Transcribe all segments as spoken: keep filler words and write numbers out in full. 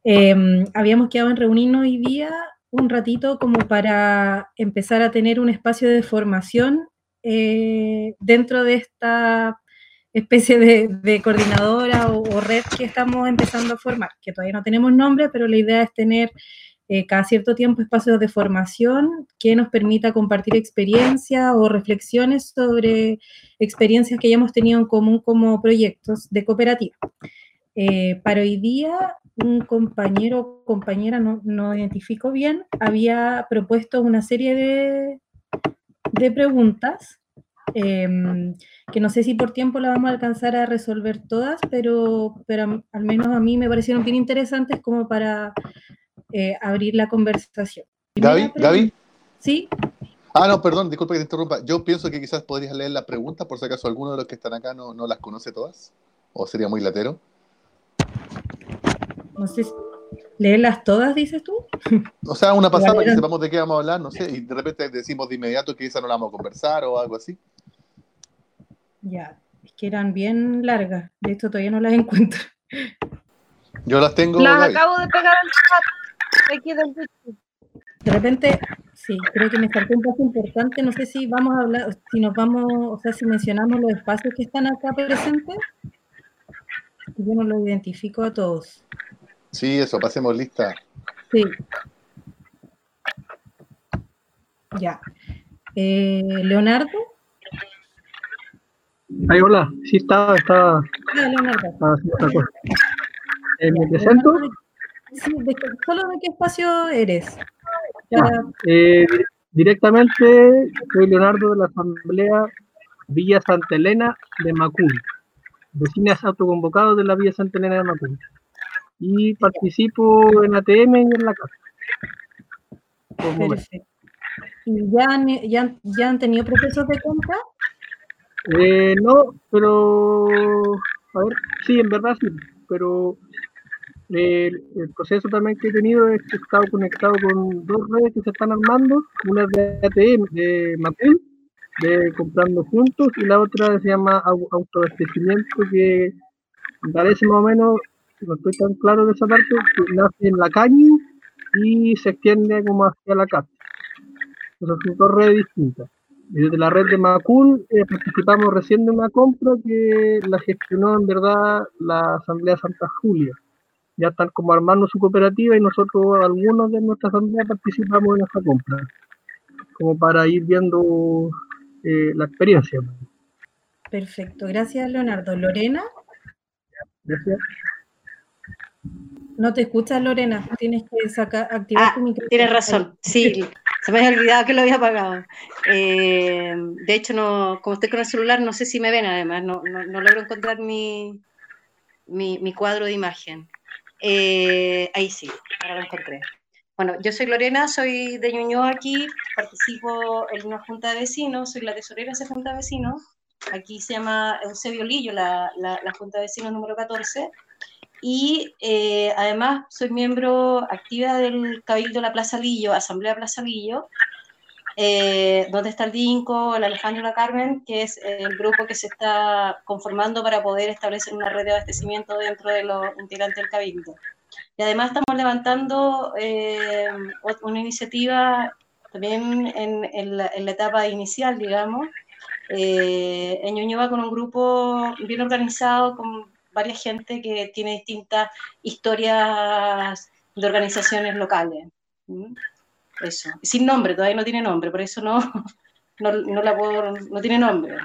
Eh, habíamos quedado en reunirnos hoy día un ratito como para empezar a tener un espacio de formación eh, dentro de esta especie de, de coordinadora o, o red que estamos empezando a formar, que todavía no tenemos nombre, pero la idea es tener eh, cada cierto tiempo espacios de formación que nos permita compartir experiencias o reflexiones sobre experiencias que hayamos tenido en común como proyectos de cooperativa. Eh, para hoy día, un compañero o compañera, no, no identifico bien, había propuesto una serie de, de preguntas eh, que no sé si por tiempo la vamos a alcanzar a resolver todas, pero, pero al menos a mí me parecieron bien interesantes como para eh, abrir la conversación. Primera Gaby, pregunta. Gaby. ¿Sí? Ah, no, perdón, disculpe que te interrumpa. Yo pienso que quizás podrías leer la pregunta, por si acaso alguno de los que están acá no, no las conoce todas, o sería muy latero. No sé, ¿leerlas todas, dices tú? O sea, una pasada para que Eran, sepamos de qué vamos a hablar, no sé, y de repente decimos de inmediato que esa no la vamos a conversar o algo así. ya, es que eran bien largas, de hecho todavía no las encuentro. Yo las tengo, Las Gaby. acabo de pegar al chat de aquí del YouTube. De repente, sí, creo que me faltó un paso importante, no sé si vamos a hablar, si nos vamos, o sea, si mencionamos los espacios que están acá presentes, yo no los identifico a todos. Sí, eso, pasemos lista. Sí. Ya. Eh, Leonardo. Ay, hola, sí estaba, estaba, Ah, Leonardo. estaba haciendo otra cosa. Eh, Ya, ¿Me presento? Leonardo, sí, de, solo de qué espacio eres. Ya, Para, eh, di- directamente soy Leonardo de la Asamblea Villa Santa Elena de Macul, vecinas autoconvocados de la Villa Santa Elena de Macul. Y ya, participo en A T M y en la casa. Por momento. perfecto. ¿Y ya han, ya, han- ya han tenido procesos de compra? Eh, no, pero, a ver, sí, en verdad sí, pero eh, el, el proceso también que he tenido es que he estado conectado con dos redes que se están armando, una es de A T M, de Macul, de Comprando Juntos, y la otra se llama au- Autoabastecimiento, que parece más o menos, no estoy tan claro de esa parte, que nace en la calle y se extiende como hacia la casa. Esas son dos redes distintas. Y desde la red de Macul eh, participamos recién de una compra que la gestionó en verdad la Asamblea Santa Julia. Ya están como armando su cooperativa y nosotros, algunos de nuestra asamblea, participamos en esa compra, como para ir viendo eh, la experiencia. Perfecto, gracias Leonardo. Lorena, Gracias. no te escuchas Lorena, tienes que sacar, activar tu Ah, micrófono. tienes razón, sí, se me había olvidado que lo había apagado. Eh, de hecho, no, como estoy con el celular, no sé si me ven además, no, no, no logro encontrar mi, mi, mi cuadro de imagen. Eh, ahí sí, ahora lo encontré. Bueno, yo soy Lorena, soy de Ñuñoa aquí, participo en una junta de vecinos, soy la tesorera de esa junta de vecinos. Aquí se llama Eusebio Lillo, la, la, la junta de vecinos número catorce. Y eh, además soy miembro activa del Cabildo de la Plaza Lillo, Asamblea Plaza Lillo, eh, donde está el DINCO, el Alejandro y la Carmen, que es el grupo que se está conformando para poder establecer una red de abastecimiento dentro de los integrantes del Cabildo. Y además estamos levantando eh, una iniciativa también en, en, la, en la etapa inicial, digamos, eh, en Ñuñoa con un grupo bien organizado, con varias gente que tiene distintas historias de organizaciones locales. ¿Mm? Eso. Sin nombre, todavía no tiene nombre, por eso no, no, no la puedo, no tiene nombre.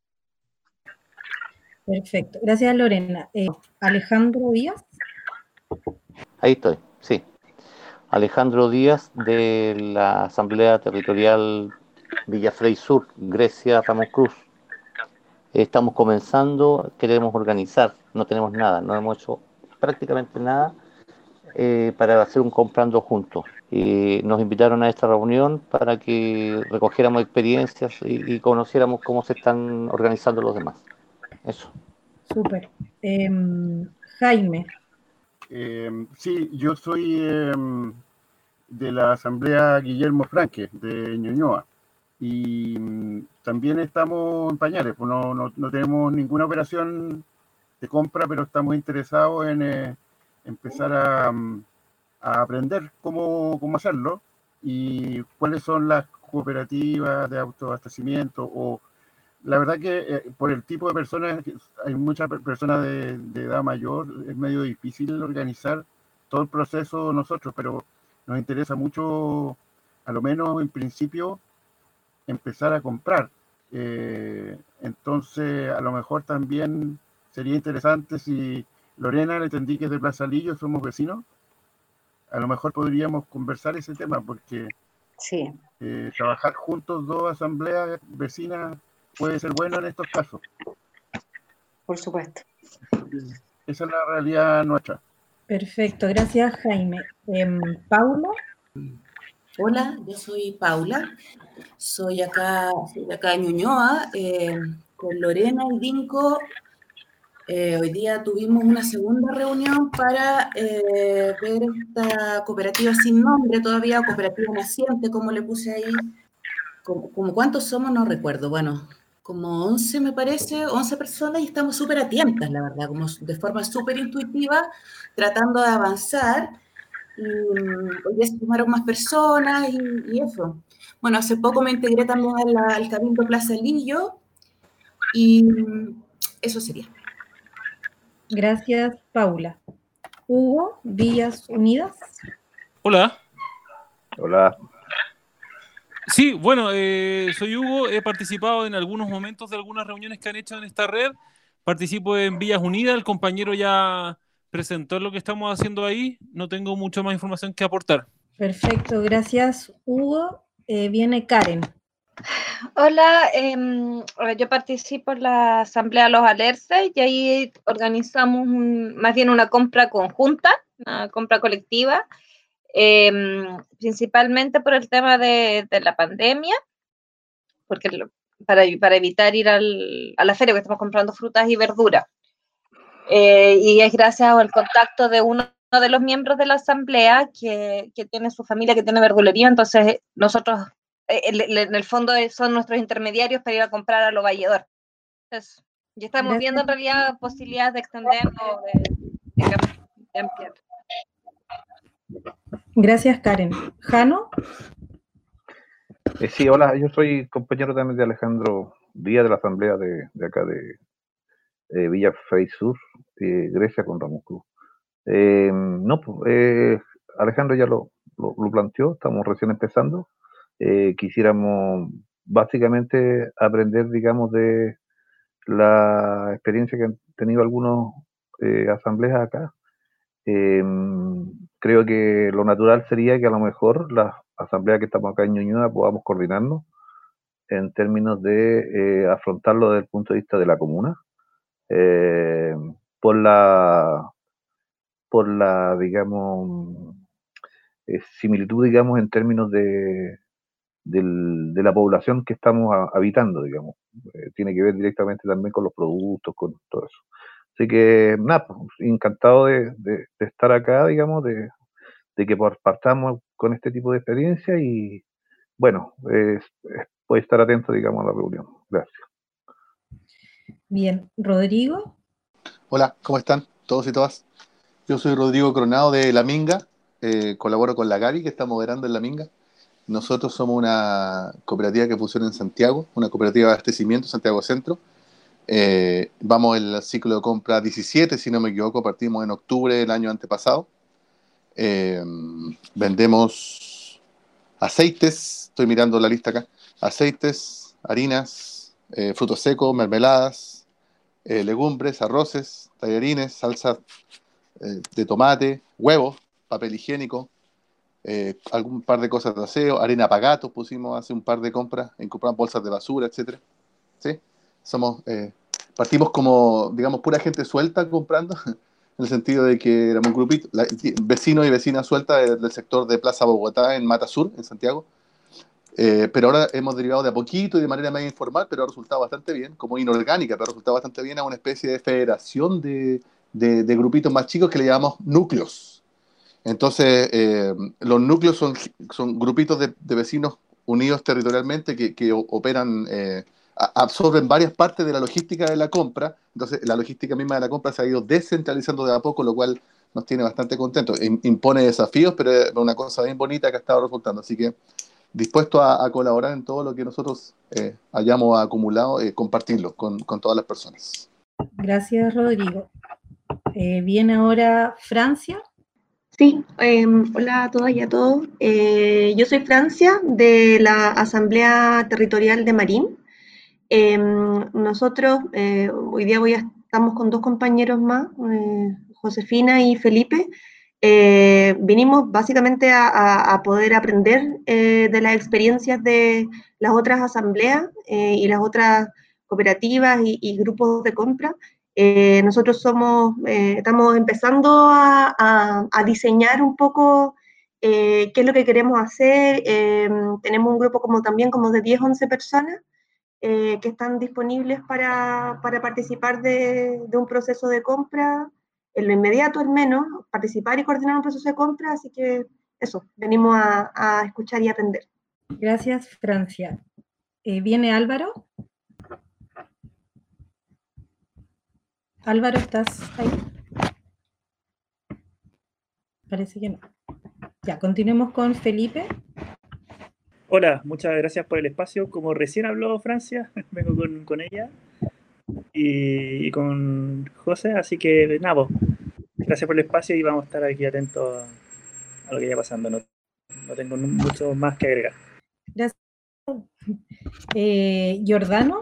Perfecto, gracias Lorena. Eh, Alejandro Díaz. Ahí estoy, sí. Alejandro Díaz de la Asamblea Territorial Villafrey Sur, Grecia, Ramos Cruz. Estamos comenzando, queremos organizar, no tenemos nada, no hemos hecho prácticamente nada eh, para hacer un comprando juntos. Y nos invitaron a esta reunión para que recogiéramos experiencias y, y conociéramos cómo se están organizando los demás. Eso. Súper. Eh, Jaime. Eh, sí, yo soy eh, de la Asamblea Guillermo Franque, de Ñuñoa. Y mm, también estamos en pañales, pues no, no, no tenemos ninguna operación de compra, pero estamos interesados en, eh, empezar a, a aprender cómo, cómo hacerlo y cuáles son las cooperativas de autoabastecimiento. O la verdad que eh, por el tipo de personas, hay muchas personas de, de edad mayor, es medio difícil organizar todo el proceso nosotros, pero nos interesa mucho, a lo menos en principio, empezar a comprar. Eh, entonces, a lo mejor también sería interesante si Lorena, le entendí que es de Plaza Lillo, somos vecinos, a lo mejor podríamos conversar ese tema, porque Sí, eh, trabajar juntos dos asambleas vecinas puede ser bueno en estos casos. por supuesto. Esa es la realidad nuestra. Perfecto, gracias Jaime. Em, Paula. Hola, yo soy Paula, soy acá, soy de acá de Ñuñoa, eh, con Lorena y Dinko. Eh, hoy día tuvimos una segunda reunión para eh, ver esta cooperativa sin nombre todavía, o cooperativa naciente, como le puse ahí. Como, como cuántos somos, no recuerdo, bueno, como once me parece, once personas, y estamos súper atentas, la verdad, como de forma súper intuitiva, tratando de avanzar. Y hoy día se sumaron más personas y, y eso. Bueno, hace poco me integré también al, al Cabildo Plaza Lillo y eso sería. Gracias, Paula. Hugo, Villas Unidas. Hola. Hola. Sí, bueno, eh, soy Hugo, he participado en algunos momentos de algunas reuniones que han hecho en esta red. Participo en Villas Unidas, el compañero ya presentó lo que estamos haciendo ahí, no tengo mucha más información que aportar. Perfecto, gracias, Hugo. Eh, viene Karen. Hola, eh, yo participo en la Asamblea Los Alerces y ahí organizamos un, más bien una compra conjunta, una compra colectiva, eh, principalmente por el tema de, de la pandemia, porque lo, para, para evitar ir al, a la feria, que estamos comprando frutas y verduras. Eh, y es gracias al contacto de uno de los miembros de la Asamblea que, que tiene su familia, que tiene verdulería, entonces nosotros... en el fondo son nuestros intermediarios para ir a comprar a lo valledor. Entonces, ya estamos Gracias. viendo en realidad posibilidades de extenderlo, de, de, de ampliar. Gracias, Karen. ¿Jano? Eh, sí, hola, yo soy compañero también de Alejandro Díaz de la Asamblea de, de acá de eh, Villa Frey Sur, eh, Grecia con Ramos Cruz. Eh, no, pues, eh, Alejandro ya lo, lo, lo planteó, estamos recién empezando. Eh, quisiéramos básicamente aprender, digamos, de la experiencia que han tenido algunos eh, asambleas acá. Eh, creo que lo natural sería que a lo mejor las asambleas que estamos acá en Ñuñoa podamos coordinarnos en términos de eh, afrontarlo desde el punto de vista de la comuna, eh, por la, por la, digamos, eh, similitud, digamos, en términos de Del, de la población que estamos a, habitando, digamos. Eh, tiene que ver directamente también con los productos, con todo eso. Así que, nada, pues, encantado de, de, de estar acá, digamos, de, de que partamos con este tipo de experiencia y, bueno, eh, puede estar atento, digamos, a la reunión. Gracias. Bien, Rodrigo. Hola, ¿cómo están todos y todas? Yo soy Rodrigo Coronado de La Minga, eh, colaboro con la Gaby, que está moderando en La Minga. Nosotros somos una cooperativa que funciona en Santiago, una cooperativa de abastecimiento, Santiago Centro. Eh, vamos en el ciclo de compra diecisiete, si no me equivoco, partimos en octubre del año antepasado. Eh, vendemos aceites, estoy mirando la lista acá, aceites, harinas, eh, frutos secos, mermeladas, eh, legumbres, arroces, tallarines, salsa eh, de tomate, huevos, papel higiénico, Eh, algún par de cosas de aseo, arena para gatos pusimos hace un par de compras, en comprar bolsas de basura, etcétera. ¿Sí? Somos, eh, partimos como, digamos, pura gente suelta comprando, en el sentido de que éramos un grupito, la, vecinos y vecinas sueltas del, del sector de Plaza Bogotá, en Mata Sur, en Santiago. Eh, pero ahora hemos derivado de a poquito y de manera medio informal, pero ha resultado bastante bien, como inorgánica, pero ha resultado bastante bien a una especie de federación de, de, de grupitos más chicos que le llamamos núcleos. Entonces, eh, los núcleos son, son grupitos de, de vecinos unidos territorialmente que, que operan, eh, absorben varias partes de la logística de la compra. Entonces, la logística misma de la compra se ha ido descentralizando de a poco, lo cual nos tiene bastante contentos. Impone desafíos, pero es una cosa bien bonita que ha estado resultando. Así que dispuesto a, a colaborar en todo lo que nosotros eh, hayamos acumulado, eh, compartirlo con, con todas las personas. Gracias, Rodrigo. Eh, viene ahora Francia. Sí, eh, hola a todas y a todos. Eh, yo soy Francia, de la Asamblea Territorial de Marín. Eh, nosotros eh, hoy día voy a, estamos con dos compañeros más, eh, Josefina y Felipe. Eh, vinimos básicamente a, a, a poder aprender eh, de las experiencias de las otras asambleas eh, y las otras cooperativas y, y grupos de compra. Eh, nosotros somos, eh, estamos empezando a, a, a diseñar un poco eh, qué es lo que queremos hacer. Eh, tenemos un grupo como también como de diez, once personas eh, que están disponibles para, para participar de, de un proceso de compra, en lo inmediato al menos, participar y coordinar un proceso de compra, así que eso, venimos a, a escuchar y aprender. Gracias, Francia. Eh, ¿Viene Álvaro? Álvaro, ¿estás ahí? Parece que no. Ya, continuemos con Felipe. Hola, muchas gracias por el espacio. Como recién habló Francia, vengo con, con ella y, y con José, así que nada, pues, gracias por el espacio y vamos a estar aquí atentos a lo que vaya pasando. No, no tengo mucho más que agregar. Gracias. Eh, Giordano.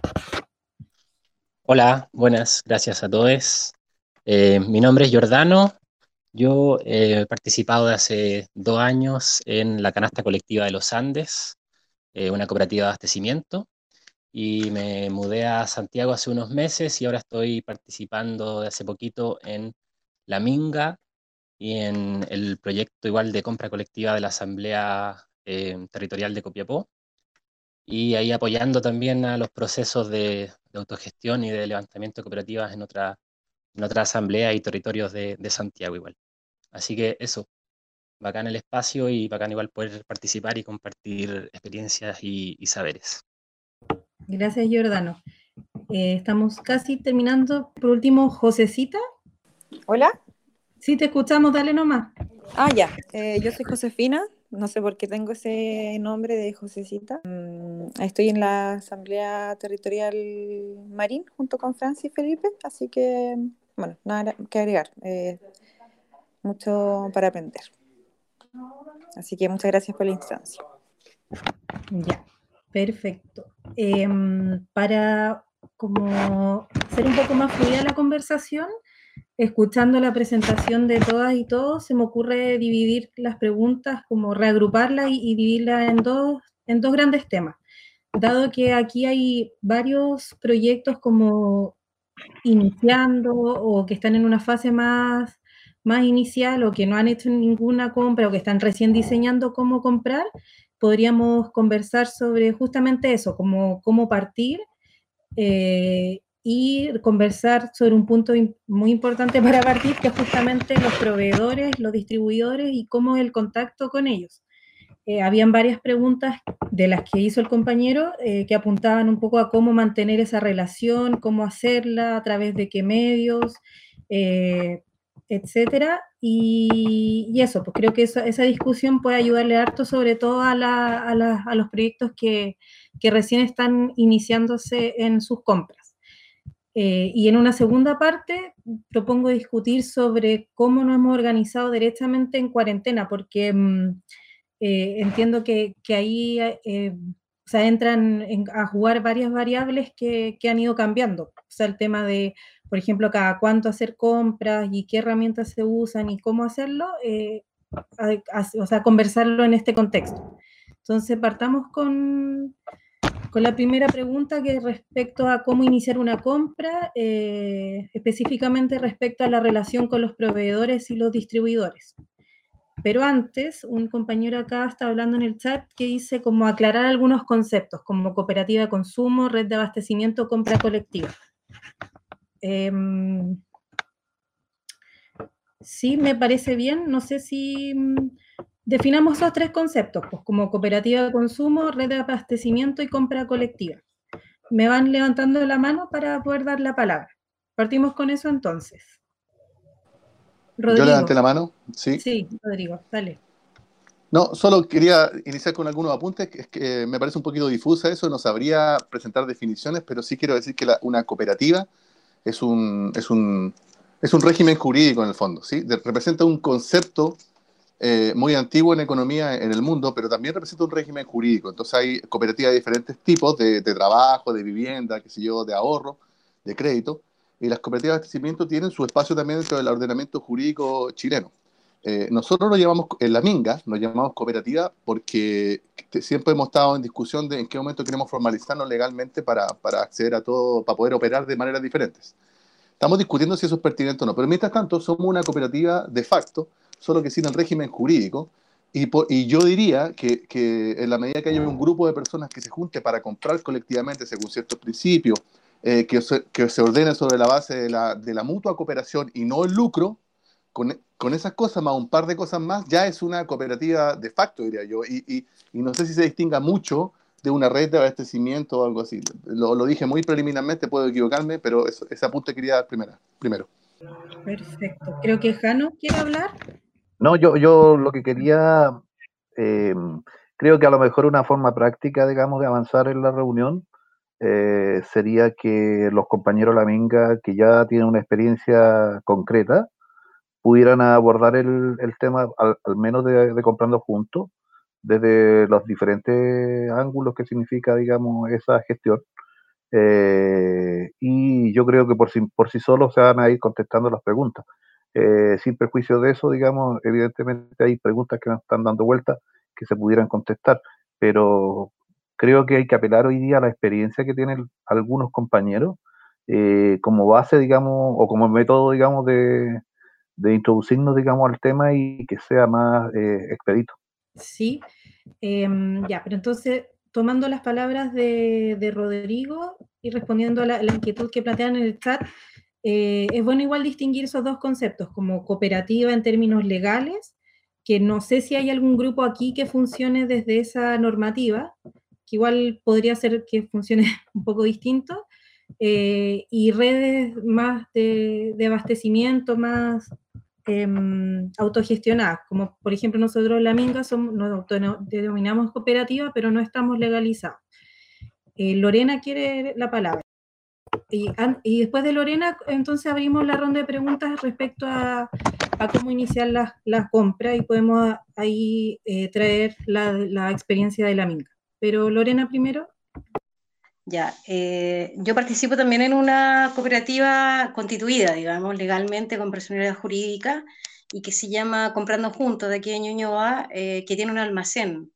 Hola, buenas, gracias a todos. Eh, mi nombre es Giordano. Yo eh, he participado de hace dos años en la canasta colectiva de los Andes, eh, una cooperativa de abastecimiento, y me mudé a Santiago hace unos meses y ahora estoy participando de hace poquito en La Minga y en el proyecto igual de compra colectiva de la Asamblea eh, Territorial de Copiapó, y ahí apoyando también a los procesos de, de autogestión y de levantamiento de cooperativas en otra, en otra asamblea y territorios de, de Santiago igual. Así que eso, bacán el espacio y bacán igual poder participar y compartir experiencias y, y saberes. Gracias, Giordano. Eh, estamos casi terminando. Por último, Josecita. Hola. Sí, te escuchamos, dale nomás. Ah, ya. Eh, yo soy Josefina. No sé por qué tengo ese nombre de Josecita. Mm, estoy en la Asamblea Territorial Marín junto con Francis y Felipe, así que, bueno, nada que agregar. Eh, mucho para aprender. Así que muchas gracias por la instancia. Ya, perfecto. Eh, para como ser un poco más fluida la conversación, escuchando la presentación de todas y todos, se me ocurre dividir las preguntas, como reagruparlas y, y dividirlas en dos, en dos grandes temas. Dado que aquí hay varios proyectos como iniciando o que están en una fase más, más inicial o que no han hecho ninguna compra o que están recién diseñando cómo comprar, podríamos conversar sobre justamente eso, como cómo partir eh, y conversar sobre un punto muy importante para partir, que es justamente los proveedores, los distribuidores y cómo es el contacto con ellos. Eh, habían varias preguntas de las que hizo el compañero eh, que apuntaban un poco a cómo mantener esa relación, cómo hacerla, a través de qué medios, eh, etcétera. Y, y eso, pues creo que esa, esa discusión puede ayudarle harto, sobre todo a, la, a, la, a los proyectos que, que recién están iniciándose en sus compras. Eh, y en una segunda parte propongo discutir sobre cómo nos hemos organizado derechamente en cuarentena, porque mmm, eh, entiendo que, que ahí eh, o sea, entran en, a jugar varias variables que, que han ido cambiando. O sea, el tema de, por ejemplo, cada cuánto hacer compras y qué herramientas se usan y cómo hacerlo, eh, a, a, o sea, conversarlo en este contexto. Entonces, partamos con, con la primera pregunta, que es respecto a cómo iniciar una compra, eh, específicamente respecto a la relación con los proveedores y los distribuidores. Pero antes, un compañero acá está hablando en el chat que dice como aclarar algunos conceptos, como cooperativa de consumo, red de abastecimiento, compra colectiva. Eh, sí, me parece bien. No sé si definamos esos tres conceptos, pues como cooperativa de consumo, red de abastecimiento y compra colectiva. Me van levantando la mano para poder dar la palabra. Partimos con eso entonces. Rodrigo. Yo levanté la mano, sí. Sí, Rodrigo, dale. No, solo quería iniciar con algunos apuntes, que es que me parece un poquito difusa eso, no sabría presentar definiciones, pero sí quiero decir que la, una cooperativa es un, es, un, es un régimen jurídico en el fondo, ¿sí? De, representa un concepto eh, muy antiguo en economía en el mundo, pero también representa un régimen jurídico. Entonces hay cooperativas de diferentes tipos, de, de trabajo, de vivienda, qué sé yo, de ahorro, de crédito, y las cooperativas de abastecimiento tienen su espacio también dentro del ordenamiento jurídico chileno. Eh, nosotros lo llamamos, en la Minga, nos llamamos cooperativa porque siempre hemos estado en discusión de en qué momento queremos formalizarnos legalmente para, para acceder a todo, para poder operar de maneras diferentes. Estamos discutiendo si eso es pertinente o no, pero mientras tanto somos una cooperativa de facto, solo que sin el régimen jurídico, y, por, y yo diría que, que en la medida que haya un grupo de personas que se junte para comprar colectivamente según ciertos principios, eh, que, se, que se ordene sobre la base de la, de la mutua cooperación y no el lucro, Con, con esas cosas más un par de cosas más, ya es una cooperativa de facto, diría yo, y, y, y no sé si se distinga mucho de una red de abastecimiento o algo así. Lo, lo dije muy preliminarmente, puedo equivocarme, pero eso, ese apunte quería dar primero. primero. Perfecto. Creo que Jano quiere hablar. No, yo, yo lo que quería, eh, creo que a lo mejor una forma práctica, digamos, de avanzar en la reunión eh, sería que los compañeros La Minga, que ya tienen una experiencia concreta, pudieran abordar el, el tema al, al menos de, de comprando juntos, desde los diferentes ángulos que significa, digamos, esa gestión. Eh, y yo creo que por sí, por sí solos se van a ir contestando las preguntas. Eh, sin perjuicio de eso, digamos, evidentemente hay preguntas que nos están dando vueltas que se pudieran contestar, pero creo que hay que apelar hoy día a la experiencia que tienen algunos compañeros eh, como base, digamos, o como método, digamos, de, de introducirnos, digamos, al tema y que sea más eh, expedito. Sí, eh, ya, pero entonces, tomando las palabras de, de Rodrigo y respondiendo a la, la inquietud que plantean en el chat, eh, es bueno igual distinguir esos dos conceptos, como cooperativa en términos legales, que no sé si hay algún grupo aquí que funcione desde esa normativa, que igual podría ser que funcione un poco distinto, eh, y redes más de, de abastecimiento, más eh, autogestionadas, como por ejemplo nosotros en La Minga somos, nos denominamos cooperativa, pero no estamos legalizados. Eh, Lorena quiere la palabra. Y, y después de Lorena, entonces abrimos la ronda de preguntas respecto a, a cómo iniciar la, la compra y podemos ahí eh, traer la, la experiencia de La Minga. Pero Lorena primero. Ya, eh, yo participo también en una cooperativa constituida, digamos, legalmente con personalidad jurídica y que se llama Comprando Juntos, de aquí de Ñuñoa, eh, que tiene un almacén.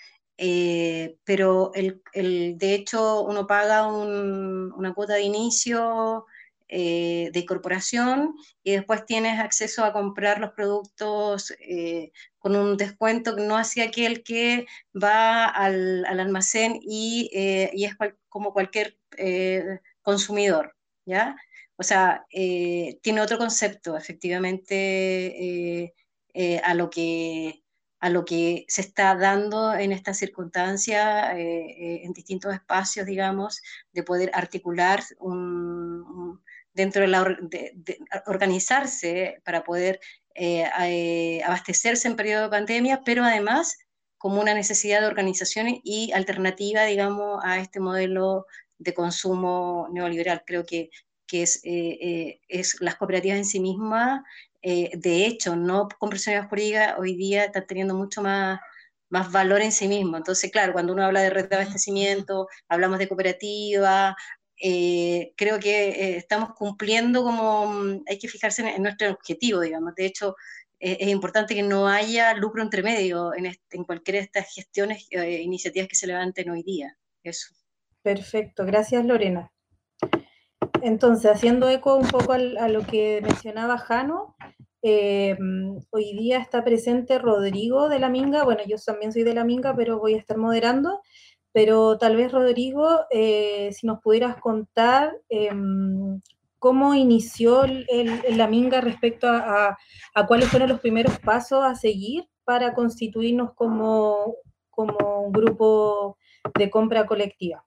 Eh, pero el, el, de hecho uno paga un, una cuota de inicio eh, de incorporación y después tienes acceso a comprar los productos eh, con un descuento que no hace aquel que va al, al almacén y, eh, y es cual, como cualquier eh, consumidor, ¿ya? O sea, eh, tiene otro concepto, efectivamente, eh, eh, a lo que a lo que se está dando en esta circunstancia, eh, eh, en distintos espacios, digamos, de poder articular un, un, dentro de la de, de organizarse para poder eh, eh, abastecerse en periodo de pandemia, pero además como una necesidad de organización y alternativa, digamos, a este modelo de consumo neoliberal. Creo que, que es, eh, eh, es las cooperativas en sí mismas. Eh, de hecho, no con personalidad jurídica, hoy día están teniendo mucho más, más valor en sí mismo. Entonces, claro, cuando uno habla de red de abastecimiento, hablamos de cooperativa, eh, creo que eh, estamos cumpliendo como, hay que fijarse en, en nuestro objetivo, digamos. De hecho, eh, es importante que no haya lucro entre medio en, este, en cualquiera de estas gestiones, eh, iniciativas que se levanten hoy día. Eso. Perfecto, gracias Lorena. Entonces, haciendo eco un poco al, a lo que mencionaba Jano, eh, hoy día está presente Rodrigo de La Minga. Bueno, yo también soy de La Minga, pero voy a estar moderando. Pero tal vez, Rodrigo, eh, si nos pudieras contar eh, cómo inició el, el, La Minga respecto a, a, a cuáles fueron los primeros pasos a seguir para constituirnos como, como un grupo de compra colectiva.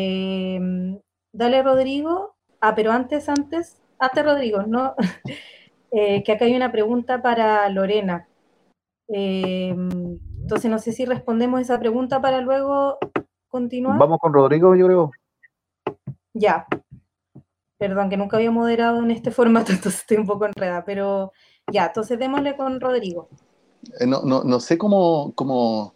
Eh, Dale, Rodrigo. Ah, pero antes, antes, antes, Rodrigo, ¿no? eh, que acá hay una pregunta para Lorena. Eh, entonces no sé si respondemos esa pregunta para luego continuar. Vamos con Rodrigo, yo creo. Ya. Perdón, que nunca había moderado en este formato, entonces estoy un poco enredada, pero ya, entonces démosle con Rodrigo. Eh, no, no, no sé cómo, cómo,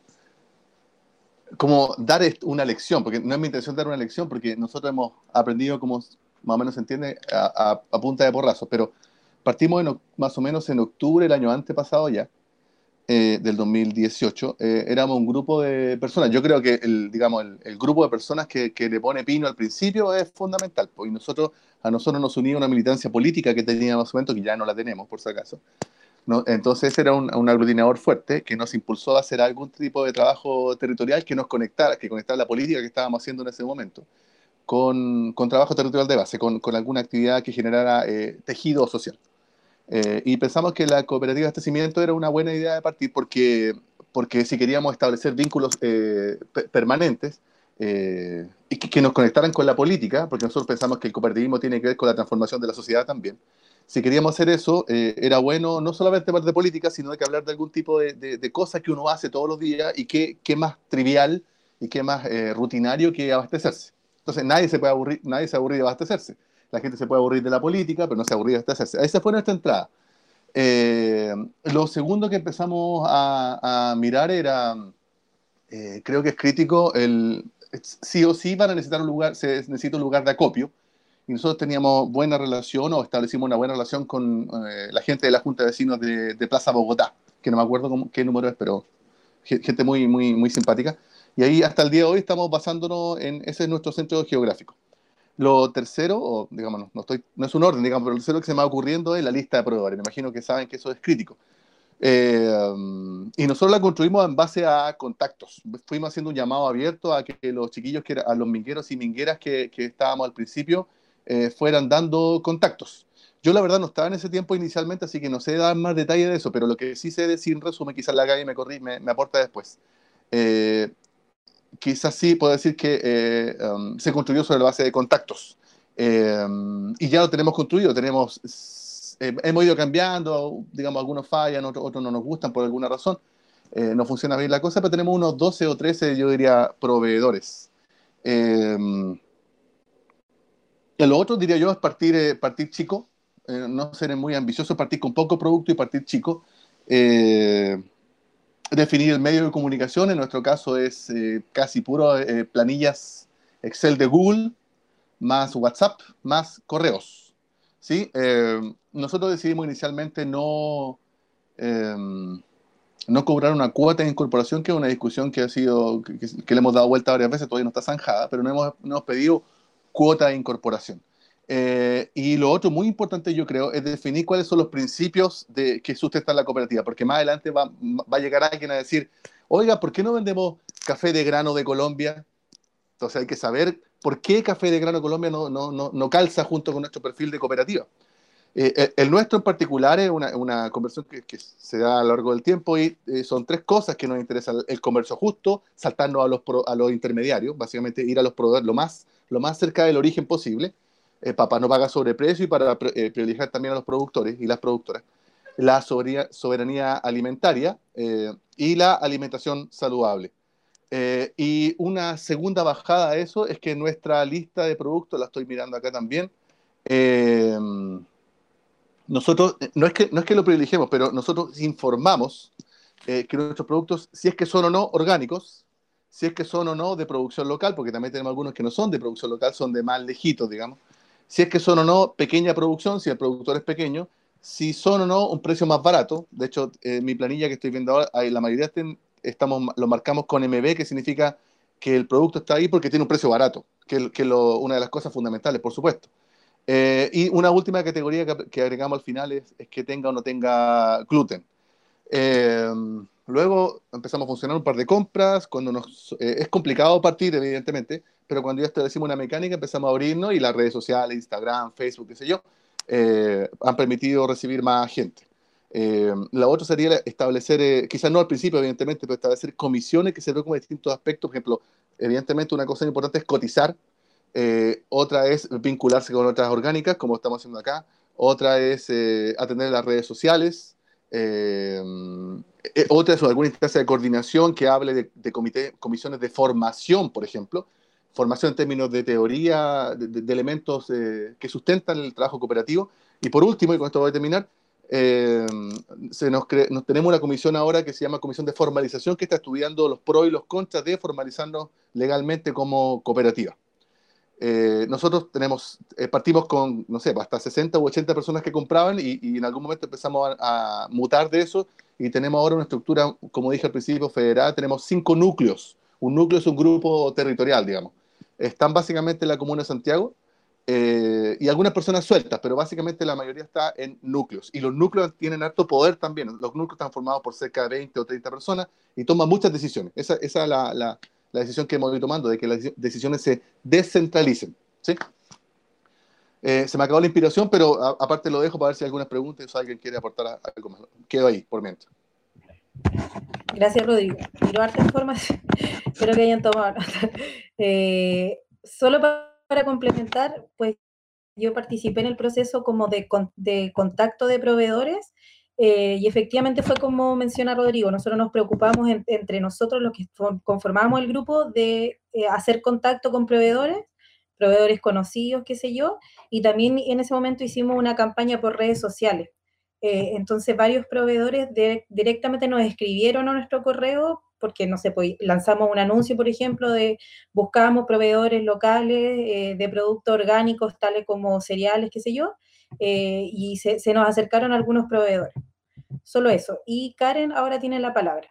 cómo dar una lección, porque no es mi intención dar una lección, porque nosotros hemos aprendido, como más o menos se entiende, a, a, a punta de porrazos, pero partimos en, más o menos en octubre del año antepasado ya, eh, del dos mil dieciocho, eh, éramos un grupo de personas. Yo creo que el, digamos, el, el grupo de personas que, que le pone pino al principio es fundamental, pues, y nosotros, a nosotros nos unía una militancia política que teníamos en ese momento, que ya no la tenemos, por si acaso. ¿No? Entonces era un, un aglutinador fuerte que nos impulsó a hacer algún tipo de trabajo territorial que nos conectara, que conectara la política que estábamos haciendo en ese momento con, con trabajo territorial de base, con, con alguna actividad que generara eh, tejido social. Eh, y pensamos que la cooperativa de abastecimiento era una buena idea de partir porque, porque si queríamos establecer vínculos eh, permanentes eh, y que, que nos conectaran con la política, porque nosotros pensamos que el cooperativismo tiene que ver con la transformación de la sociedad también. Si queríamos hacer eso, eh, era bueno no solamente hablar de política, sino de que hablar de algún tipo de, de, de cosas que uno hace todos los días y que, que más trivial y que más eh, rutinario que abastecerse. Entonces nadie se puede aburrir, nadie se aburre de abastecerse. La gente se puede aburrir de la política, pero no se aburre de abastecerse. Esa fue nuestra entrada. Eh, lo segundo que empezamos a, a mirar era, eh, creo que es crítico, el, sí o sí van a necesitar un lugar, se necesita un lugar de acopio. Y nosotros teníamos buena relación o establecimos una buena relación con eh, la gente de la Junta de Vecinos de, de Plaza Bogotá, que no me acuerdo cómo, qué número es, pero gente muy, muy, muy simpática. Y ahí hasta el día de hoy estamos basándonos en, ese es nuestro centro geográfico. Lo tercero, o digamos, no, estoy, no es un orden, digamos, pero lo tercero que se me va ocurriendo es la lista de proveedores. Me imagino que saben que eso es crítico. Eh, y nosotros la construimos en base a contactos. Fuimos haciendo un llamado abierto a que los chiquillos, que era, a los mingueros y mingueras que, que estábamos al principio, eh, fueran dando contactos. Yo la verdad no estaba en ese tiempo inicialmente, así que no sé dar más detalle de eso, pero lo que sí sé decir en resumen, quizás la Gaby me, corrí, me, me aporta después. Eh, quizás sí puedo decir que eh, um, se construyó sobre la base de contactos. Eh, y ya lo tenemos construido, tenemos, eh, hemos ido cambiando, digamos, algunos fallan, otros, otros no nos gustan por alguna razón, eh, no funciona bien la cosa, pero tenemos unos doce o trece, yo diría, proveedores. Eh, y lo otro, diría yo, es partir, eh, partir chico, eh, no ser muy ambicioso, partir con poco producto y partir chico. Eh, definir el medio de comunicación, en nuestro caso es eh, casi puro eh, planillas Excel de Google, más WhatsApp, más correos. ¿Sí? Eh, nosotros decidimos inicialmente no, eh, no cobrar una cuota de incorporación, que es una discusión que ha sido, que, que le hemos dado vuelta varias veces, todavía no está zanjada, pero no hemos, no hemos pedido cuota de incorporación. Eh, y lo otro muy importante, yo creo, es definir cuáles son los principios de, que sustentan la cooperativa, porque más adelante va, va a llegar alguien a decir, oiga, ¿por qué no vendemos café de grano de Colombia? Entonces hay que saber por qué café de grano de Colombia no, no, no, no calza junto con nuestro perfil de cooperativa. Eh, el, el nuestro en particular es una, una conversión que, que se da a lo largo del tiempo y eh, son tres cosas que nos interesan. El comercio justo, saltarnos a los, pro, a los intermediarios, básicamente ir a los proveedores lo más, lo más cerca del origen posible, eh, para no pagar sobreprecio y para eh, privilegiar también a los productores y las productoras. La soberanía, soberanía alimentaria eh, y la alimentación saludable. Eh, y una segunda bajada a eso es que nuestra lista de productos, la estoy mirando acá también, eh, nosotros, no es, que, no es que lo privilegiemos, pero nosotros informamos eh, que nuestros productos, si es que son o no orgánicos, si es que son o no de producción local, porque también tenemos algunos que no son de producción local, son de más lejitos, digamos, si es que son o no pequeña producción, si el productor es pequeño, si son o no un precio más barato. De hecho, eh, mi planilla que estoy viendo ahora, hay, la mayoría estén, estamos, lo marcamos con M B, que significa que el producto está ahí porque tiene un precio barato, que es lo, una de las cosas fundamentales, por supuesto. Eh, y una última categoría que, que agregamos al final es, es que tenga o no tenga gluten. Eh, luego empezamos a funcionar un par de compras, cuando nos, eh, es complicado partir, evidentemente, pero cuando ya establecimos una mecánica empezamos a abrirnos y las redes sociales, Instagram, Facebook, qué sé yo, eh, han permitido recibir más gente. Eh, la otra sería establecer, eh, quizás no al principio, evidentemente, pero establecer comisiones que se ven como distintos aspectos. Por ejemplo, evidentemente una cosa importante es cotizar, eh, otra es vincularse con otras orgánicas, como estamos haciendo acá, otra es eh, atender las redes sociales, eh, eh, otra es alguna instancia de coordinación que hable de, de comité, comisiones de formación, por ejemplo, formación en términos de teoría, de, de, de elementos eh, que sustentan el trabajo cooperativo. Y por último, y con esto voy a terminar, eh, se nos, cre nos tenemos una comisión ahora que se llama Comisión de Formalización, que está estudiando los pros y los contras de formalizarnos legalmente como cooperativa. Eh, nosotros tenemos, eh, partimos con, no sé, hasta sesenta u ochenta personas que compraban y, y en algún momento empezamos a, a mutar de eso y tenemos ahora una estructura, como dije al principio, federal. Tenemos cinco núcleos. Un núcleo es un grupo territorial, digamos. Están básicamente en la comuna de Santiago eh, y algunas personas sueltas, pero básicamente la mayoría está en núcleos. Y los núcleos tienen harto poder también. Los núcleos están formados por cerca de veinte o treinta personas y toman muchas decisiones. Esa, esa es la... la la decisión que hemos ido tomando, de que las decisiones se descentralicen, ¿sí? Eh, se me acabó la inspiración, pero a, aparte lo dejo para ver si hay algunas preguntas o si alguien quiere aportar algo más. Quedo ahí, por mientras. Gracias, Rodrigo. Quiero harta información. Espero que hayan tomado nota. Eh, solo para, para complementar, pues yo participé en el proceso como de, de contacto de proveedores. Eh, y efectivamente fue como menciona Rodrigo, nosotros nos preocupamos en, entre nosotros, los que conformamos el grupo, de eh, hacer contacto con proveedores, proveedores conocidos, qué sé yo, y también en ese momento hicimos una campaña por redes sociales. Eh, entonces varios proveedores de, directamente nos escribieron a nuestro correo, porque no sé, pues, lanzamos un anuncio, por ejemplo, de buscábamos proveedores locales eh, de productos orgánicos, tales como cereales, qué sé yo, eh, y se, se nos acercaron algunos proveedores. Solo eso. Y Karen ahora tiene la palabra.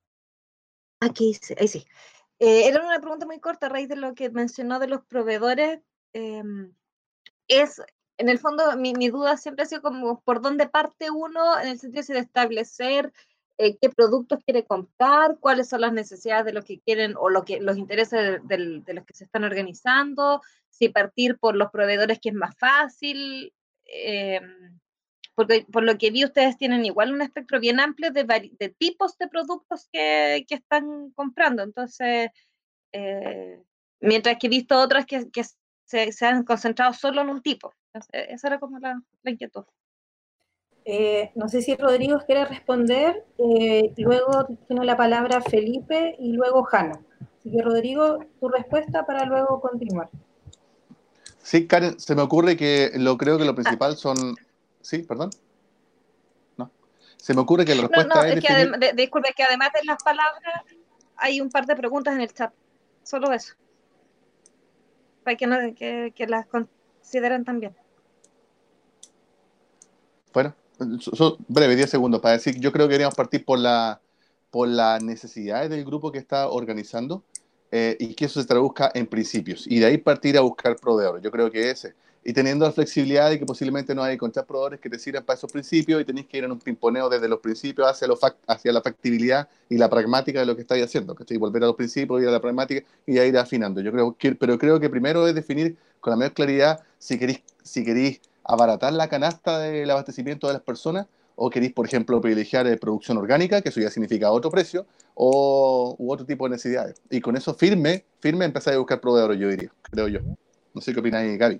Aquí sí, ahí sí. Eh, era una pregunta muy corta a raíz de lo que mencionó de los proveedores. Eh, es, en el fondo, mi, mi duda siempre ha sido como por dónde parte uno en el sentido de establecer eh, qué productos quiere comprar, cuáles son las necesidades de los que quieren o lo que, los intereses de, de, de los que se están organizando, si partir por los proveedores que es más fácil. Eh, porque por lo que vi ustedes tienen igual un espectro bien amplio de, de tipos de productos que, que están comprando, entonces, eh, mientras que he visto otras que, que se, se han concentrado solo en un tipo. Entonces, esa era como la, la inquietud. Eh, no sé si Rodrigo quiere responder, eh, luego tiene la palabra Felipe y luego Jano. Así que Rodrigo, tu respuesta para luego continuar. Sí, Karen, se me ocurre que lo creo que lo principal son... Sí, perdón. No. Se me ocurre que la respuesta no, no, es, es que definir... de, disculpe, que además de las palabras hay un par de preguntas en el chat. Solo eso. Para que, no, que, que las consideren también. Bueno, so, so, breve, diez segundos para decir, yo creo que deberíamos partir por, la, por las necesidades del grupo que está organizando eh, y que eso se traduzca en principios. Y de ahí partir a buscar proveedores. Yo creo que ese. Y teniendo la flexibilidad de que posiblemente no hay que encontrar proveedores que te sirvan para esos principios y tenéis que ir en un pimponeo desde los principios hacia, lo fact, hacia la factibilidad y la pragmática de lo que estáis haciendo. ¿Cachai? Volver a los principios, ir a la pragmática y a ir afinando. Yo creo que, pero creo que primero es definir con la mayor claridad si queréis, si queréis abaratar la canasta del abastecimiento de las personas o queréis, por ejemplo, privilegiar eh, producción orgánica, que eso ya significa otro precio, o u otro tipo de necesidades. Y con eso firme, firme empezáis a buscar proveedores, yo diría, creo yo. No sé qué opináis, Gaby.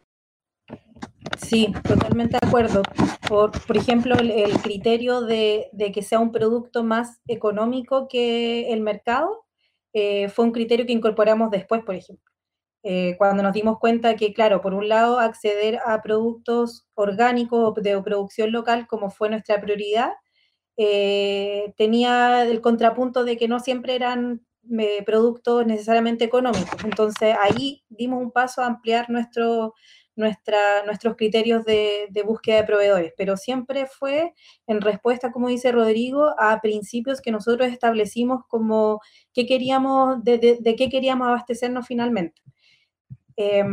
Sí, totalmente de acuerdo. Por, por ejemplo, el, el criterio de, de que sea un producto más económico que el mercado eh, fue un criterio que incorporamos después, por ejemplo. Eh, cuando nos dimos cuenta que, claro, por un lado, acceder a productos orgánicos de producción local, como fue nuestra prioridad, eh, tenía el contrapunto de que no siempre eran eh, productos necesariamente económicos. Entonces, ahí dimos un paso a ampliar nuestro, nuestra, nuestros criterios de, de búsqueda de proveedores, pero siempre fue en respuesta, como dice Rodrigo, a principios que nosotros establecimos como qué queríamos, de, de, de qué queríamos abastecernos finalmente. Eh,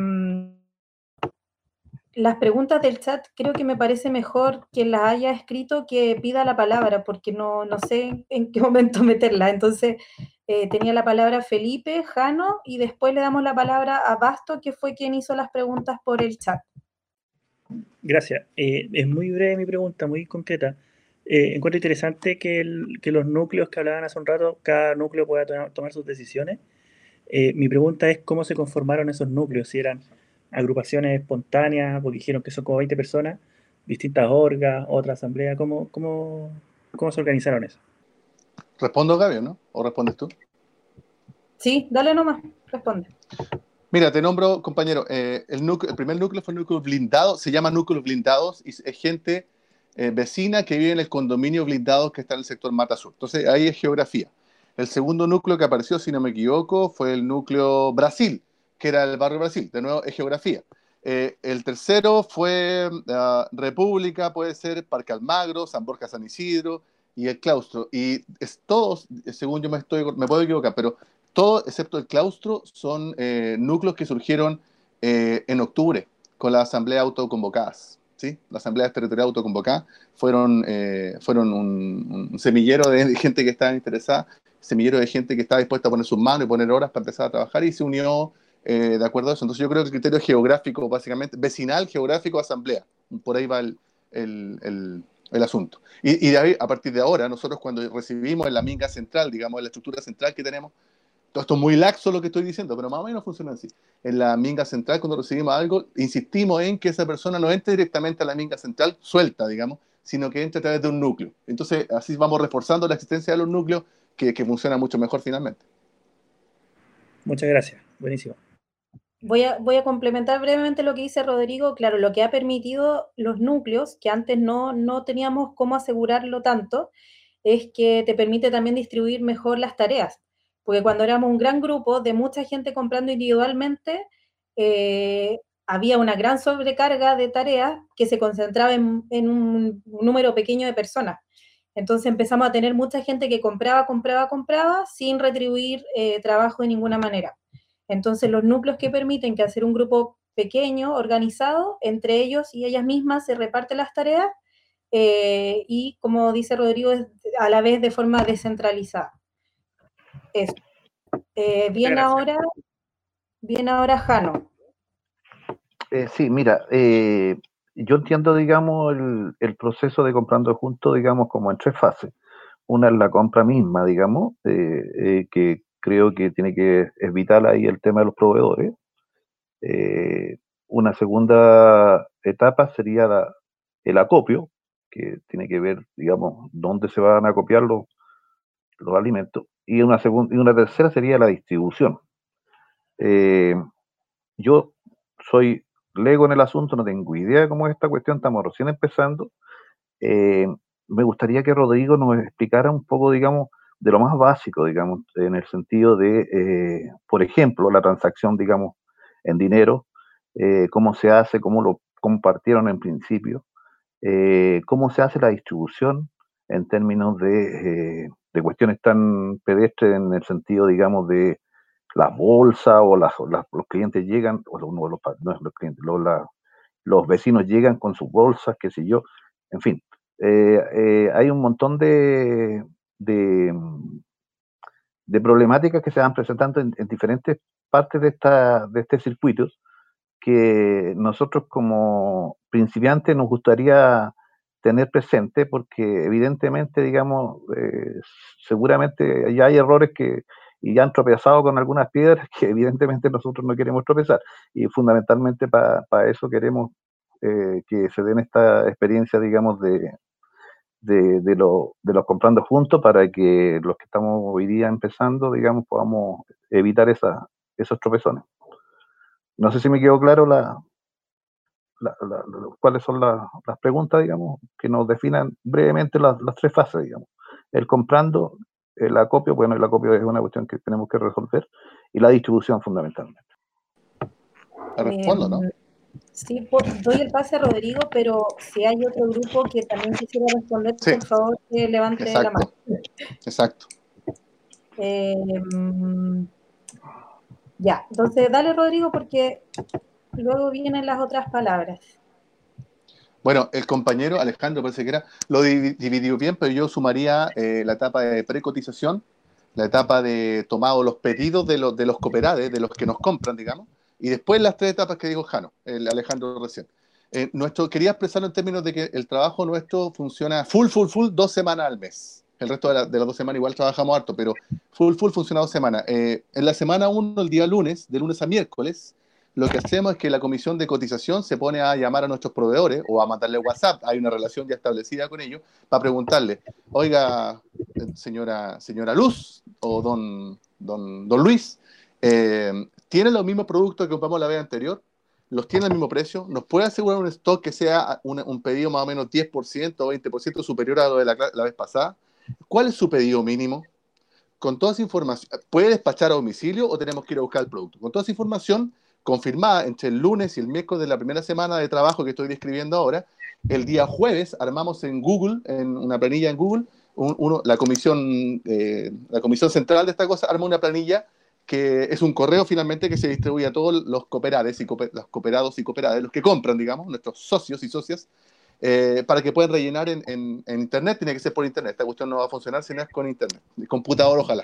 las preguntas del chat creo que me parece mejor que las haya escrito que pida la palabra, porque no, no sé en qué momento meterla. Entonces, eh, tenía la palabra Felipe, Jano, y después le damos la palabra a Basto, que fue quien hizo las preguntas por el chat. Gracias. Eh, es muy breve mi pregunta, muy concreta. Eh, encuentro interesante que, el, que los núcleos que hablaban hace un rato, cada núcleo pueda to tomar sus decisiones. Eh, mi pregunta es cómo se conformaron esos núcleos, si eran agrupaciones espontáneas, porque dijeron que son como veinte personas, distintas orgas, otra asamblea? ¿Cómo, cómo, cómo se organizaron eso? ¿Respondo, Gaby, no? ¿O respondes tú? Sí, dale nomás, responde. Mira, te nombro, compañero, eh, el, núcleo, el primer núcleo fue el núcleo blindado, se llama núcleos blindados, y es gente eh, vecina que vive en el condominio blindado que está en el sector Mata Sur. Entonces, ahí es geografía. El segundo núcleo que apareció, si no me equivoco, fue el núcleo Brasil, que era el barrio Brasil. De nuevo, es geografía. Eh, el tercero fue uh, República, puede ser Parque Almagro, San Borja, San Isidro y el Claustro. Y es, todos, según yo me, estoy, me puedo equivocar, pero todos, excepto el Claustro, son eh, núcleos que surgieron eh, en octubre con la asamblea autoconvocadas. ¿Sí? La asamblea territorial autoconvocada fueron, eh, fueron un, un semillero de gente que estaba interesada, semillero de gente que estaba dispuesta a poner sus manos y poner horas para empezar a trabajar, y se unió eh, de acuerdo a eso. Entonces yo creo que el criterio geográfico, básicamente, vecinal, geográfico, asamblea, por ahí va el, el, el, el asunto. Y, y de ahí, a partir de ahora, nosotros cuando recibimos en la minga central, digamos, en la estructura central que tenemos, todo esto es muy laxo lo que estoy diciendo, pero más o menos funciona así. En la minga central, cuando recibimos algo, insistimos en que esa persona no entre directamente a la minga central suelta, digamos, sino que entre a través de un núcleo. Entonces, así vamos reforzando la existencia de los núcleos, que, que funciona mucho mejor finalmente. Muchas gracias, buenísimo. Voy a, voy a complementar brevemente lo que dice Rodrigo. Claro, lo que ha permitido los núcleos, que antes no, no teníamos cómo asegurarlo tanto, es que te permite también distribuir mejor las tareas. Porque cuando éramos un gran grupo de mucha gente comprando individualmente, eh, había una gran sobrecarga de tareas que se concentraba en, en un, un número pequeño de personas. Entonces empezamos a tener mucha gente que compraba, compraba, compraba, sin retribuir eh, trabajo de ninguna manera. Entonces los núcleos que permiten que hacer un grupo pequeño, organizado, entre ellos y ellas mismas se reparten las tareas, eh, y como dice Rodrigo, es a la vez de forma descentralizada. Eso. Eh, bien ahora, bien ahora Jano. Eh, sí, mira, eh, yo entiendo, digamos, el, el proceso de comprando juntos, digamos, como en tres fases. Una es la compra misma, digamos, eh, eh, que creo que tiene que es vital ahí el tema de los proveedores. Eh, una segunda etapa sería la, el acopio, que tiene que ver, digamos, dónde se van a acopiar los, los alimentos. Y una, segunda, y una tercera sería la distribución. Eh, yo soy lego en el asunto, no tengo idea de cómo es esta cuestión, estamos recién empezando. Eh, me gustaría que Rodrigo nos explicara un poco, digamos, de lo más básico, digamos, en el sentido de, eh, por ejemplo, la transacción, digamos, en dinero, eh, cómo se hace, cómo lo compartieron en principio, eh, cómo se hace la distribución en términos de, eh, de cuestiones tan pedestres en el sentido, digamos, de las bolsas o las, las, los clientes llegan, o uno de los, no los clientes, los, la, los vecinos llegan con sus bolsas, qué sé yo, en fin. Eh, eh, hay un montón de, de, de problemáticas que se van presentando en, en diferentes partes de, esta, de este circuito, que nosotros como principiantes nos gustaría tener presente, porque evidentemente, digamos, eh, seguramente ya hay errores que y ya han tropezado con algunas piedras que evidentemente nosotros no queremos tropezar, y fundamentalmente para pa eso queremos eh, que se den esta experiencia, digamos, de, de, de, lo, de los comprando juntos, para que los que estamos hoy día empezando, digamos, podamos evitar esa, esos tropezones. No sé si me quedó claro la, la, la, la, cuáles son la, las preguntas, digamos, que nos definan brevemente las, las tres fases, digamos. El comprando, el acopio, bueno, el acopio es una cuestión que tenemos que resolver, y la distribución fundamentalmente. ¿Te respondo, no? Sí, por, doy el pase a Rodrigo, pero si hay otro grupo que también quisiera responder, sí. Por favor, que levante Exacto. la mano. Exacto. Eh, ya, entonces dale, Rodrigo, porque luego vienen las otras palabras. Bueno, el compañero Alejandro parece que era, lo dividió bien, pero yo sumaría eh, la etapa de precotización, la etapa de tomado los pedidos de los, de los cooperades, de los que nos compran, digamos, y después las tres etapas que dijo Jano, el Alejandro recién. Eh, nuestro, quería expresarlo en términos de que el trabajo nuestro funciona full, full, full, dos semanas al mes. El resto de, la, de las dos semanas igual trabajamos harto, pero full, full funciona dos semanas. Eh, en la semana uno, el día lunes, de lunes a miércoles, lo que hacemos es que la comisión de cotización se pone a llamar a nuestros proveedores o a mandarle WhatsApp, hay una relación ya establecida con ellos, para preguntarle, oiga, señora, señora Luz o don, don, don Luis, eh, ¿tienen los mismos productos que compramos la vez anterior? ¿Los tiene al mismo precio? ¿Nos puede asegurar un stock que sea un, un pedido más o menos diez por ciento o veinte por ciento superior a lo de la, la vez pasada? ¿Cuál es su pedido mínimo? Con toda esa información, ¿puede despachar a domicilio o tenemos que ir a buscar el producto? Con toda esa información confirmada entre el lunes y el miércoles de la primera semana de trabajo que estoy describiendo ahora, el día jueves armamos en Google, en una planilla en Google, un, uno, la, comisión, eh, la comisión central de esta cosa arma una planilla que es un correo finalmente que se distribuye a todos los cooperades y cooper, los cooperados y cooperadas, los que compran, digamos, nuestros socios y socias, eh, para que puedan rellenar en, en, en Internet. Tiene que ser por Internet. Esta cuestión no va a funcionar si no es con Internet. El computador, ojalá.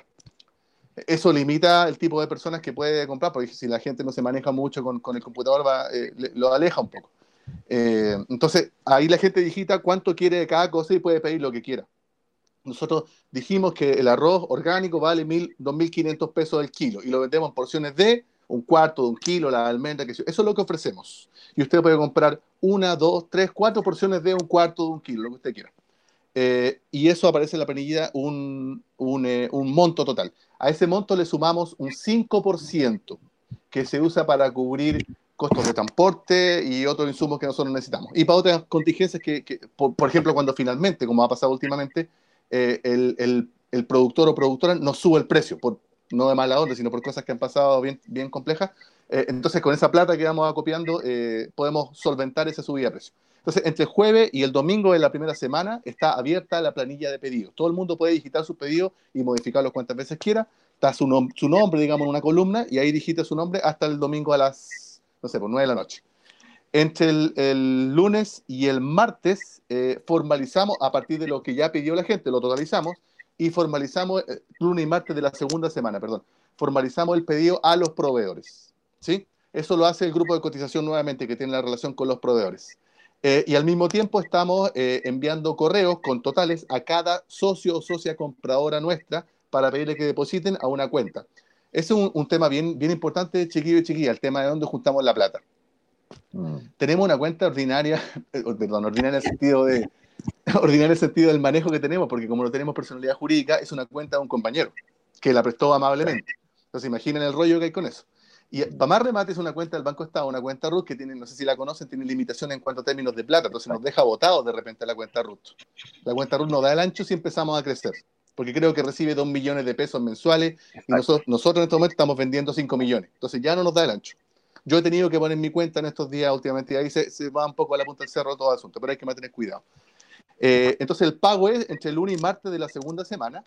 Eso limita el tipo de personas que puede comprar, porque si la gente no se maneja mucho con, con el computador, va, eh, lo aleja un poco. Eh, entonces, ahí la gente digita cuánto quiere de cada cosa y puede pedir lo que quiera. Nosotros dijimos que el arroz orgánico vale dos mil quinientos pesos el kilo y lo vendemos en porciones de un cuarto de un kilo, la almendra, que eso es lo que ofrecemos. Y usted puede comprar una, dos, tres, cuatro porciones de un cuarto de un kilo, lo que usted quiera. Eh, y eso aparece en la planilla un, un, eh, un monto total. A ese monto le sumamos un cinco por ciento que se usa para cubrir costos de transporte y otros insumos que nosotros necesitamos. Y para otras contingencias que, que por, por ejemplo, cuando finalmente, como ha pasado últimamente, eh, el, el, el productor o productora nos sube el precio, por, no de mala onda, sino por cosas que han pasado bien, bien complejas. Eh, entonces, con esa plata que vamos acopiando, eh, podemos solventar esa subida de precio. Entonces, entre el jueves y el domingo de la primera semana está abierta la planilla de pedidos. Todo el mundo puede digitar sus pedidos y modificarlos cuantas veces quiera. Está su, nom su nombre, digamos, en una columna, y ahí digita su nombre hasta el domingo a las, no sé, por nueve de la noche. Entre el, el lunes y el martes eh, formalizamos, a partir de lo que ya pidió la gente, lo totalizamos, y formalizamos, eh, lunes y martes de la segunda semana, perdón, formalizamos el pedido a los proveedores, ¿sí? Eso lo hace el grupo de cotización nuevamente, que tiene la relación con los proveedores. Eh, y al mismo tiempo estamos eh, enviando correos con totales a cada socio o socia compradora nuestra para pedirle que depositen a una cuenta. Ese es un, un tema bien, bien importante, chiquillo y chiquilla, el tema de dónde juntamos la plata. Mm. Tenemos una cuenta ordinaria, eh, perdón, ordinaria en el sentido de ordinaria en el sentido del manejo que tenemos, porque como no tenemos personalidad jurídica, es una cuenta de un compañero que la prestó amablemente. Entonces imaginen el rollo que hay con eso. Y para más remate es una cuenta del Banco Estado, una cuenta R U T que tiene, no sé si la conocen, tiene limitación en cuanto a términos de plata, entonces nos deja botados de repente la cuenta R U T. La cuenta R U T nos da el ancho si empezamos a crecer, porque creo que recibe dos millones de pesos mensuales y nosotros, nosotros en este momento estamos vendiendo cinco millones, entonces ya no nos da el ancho. Yo he tenido que poner mi cuenta en estos días últimamente y ahí se, se va un poco a la punta del cerro todo el asunto, pero hay que mantener cuidado. Eh, entonces el pago es entre el lunes y martes de la segunda semana.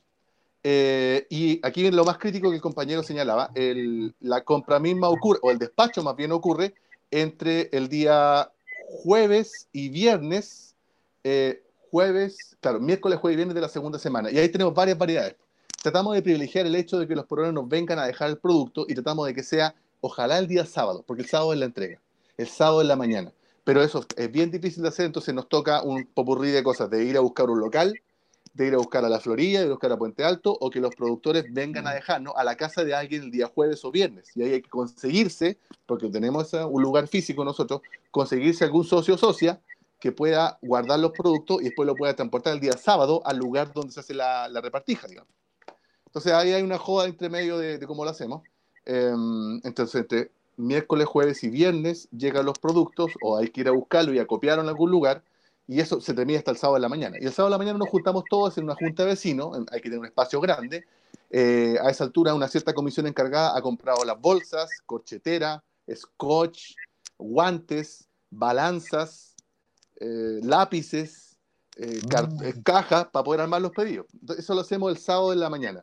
Eh, y aquí viene lo más crítico que el compañero señalaba, el, la compra misma ocurre, o el despacho más bien ocurre, entre el día jueves y viernes, eh, jueves, claro, miércoles, jueves y viernes de la segunda semana, y ahí tenemos varias variedades. Tratamos de privilegiar el hecho de que los proveedores nos vengan a dejar el producto y tratamos de que sea, ojalá el día sábado, porque el sábado es la entrega, el sábado en la mañana, pero eso es bien difícil de hacer, entonces nos toca un popurrí de cosas, de ir a buscar un local, de ir a buscar a la Florida, de ir a buscar a Puente Alto, o que los productores vengan a dejarnos a la casa de alguien el día jueves o viernes. Y ahí hay que conseguirse, porque tenemos un lugar físico nosotros, conseguirse algún socio o socia que pueda guardar los productos y después lo pueda transportar el día sábado al lugar donde se hace la, la repartija, digamos. Entonces ahí hay una joda entre medio de, de cómo lo hacemos. Eh, entonces entre miércoles, jueves y viernes llegan los productos, o hay que ir a buscarlo y acopiarlo en algún lugar, y eso se termina hasta el sábado de la mañana. Y el sábado de la mañana nos juntamos todos en una junta de vecinos, hay que tener un espacio grande. Eh, a esa altura una cierta comisión encargada ha comprado las bolsas, corchetera, scotch, guantes, balanzas, eh, lápices, eh, mm. eh, cajas para poder armar los pedidos. Entonces, eso lo hacemos el sábado de la mañana.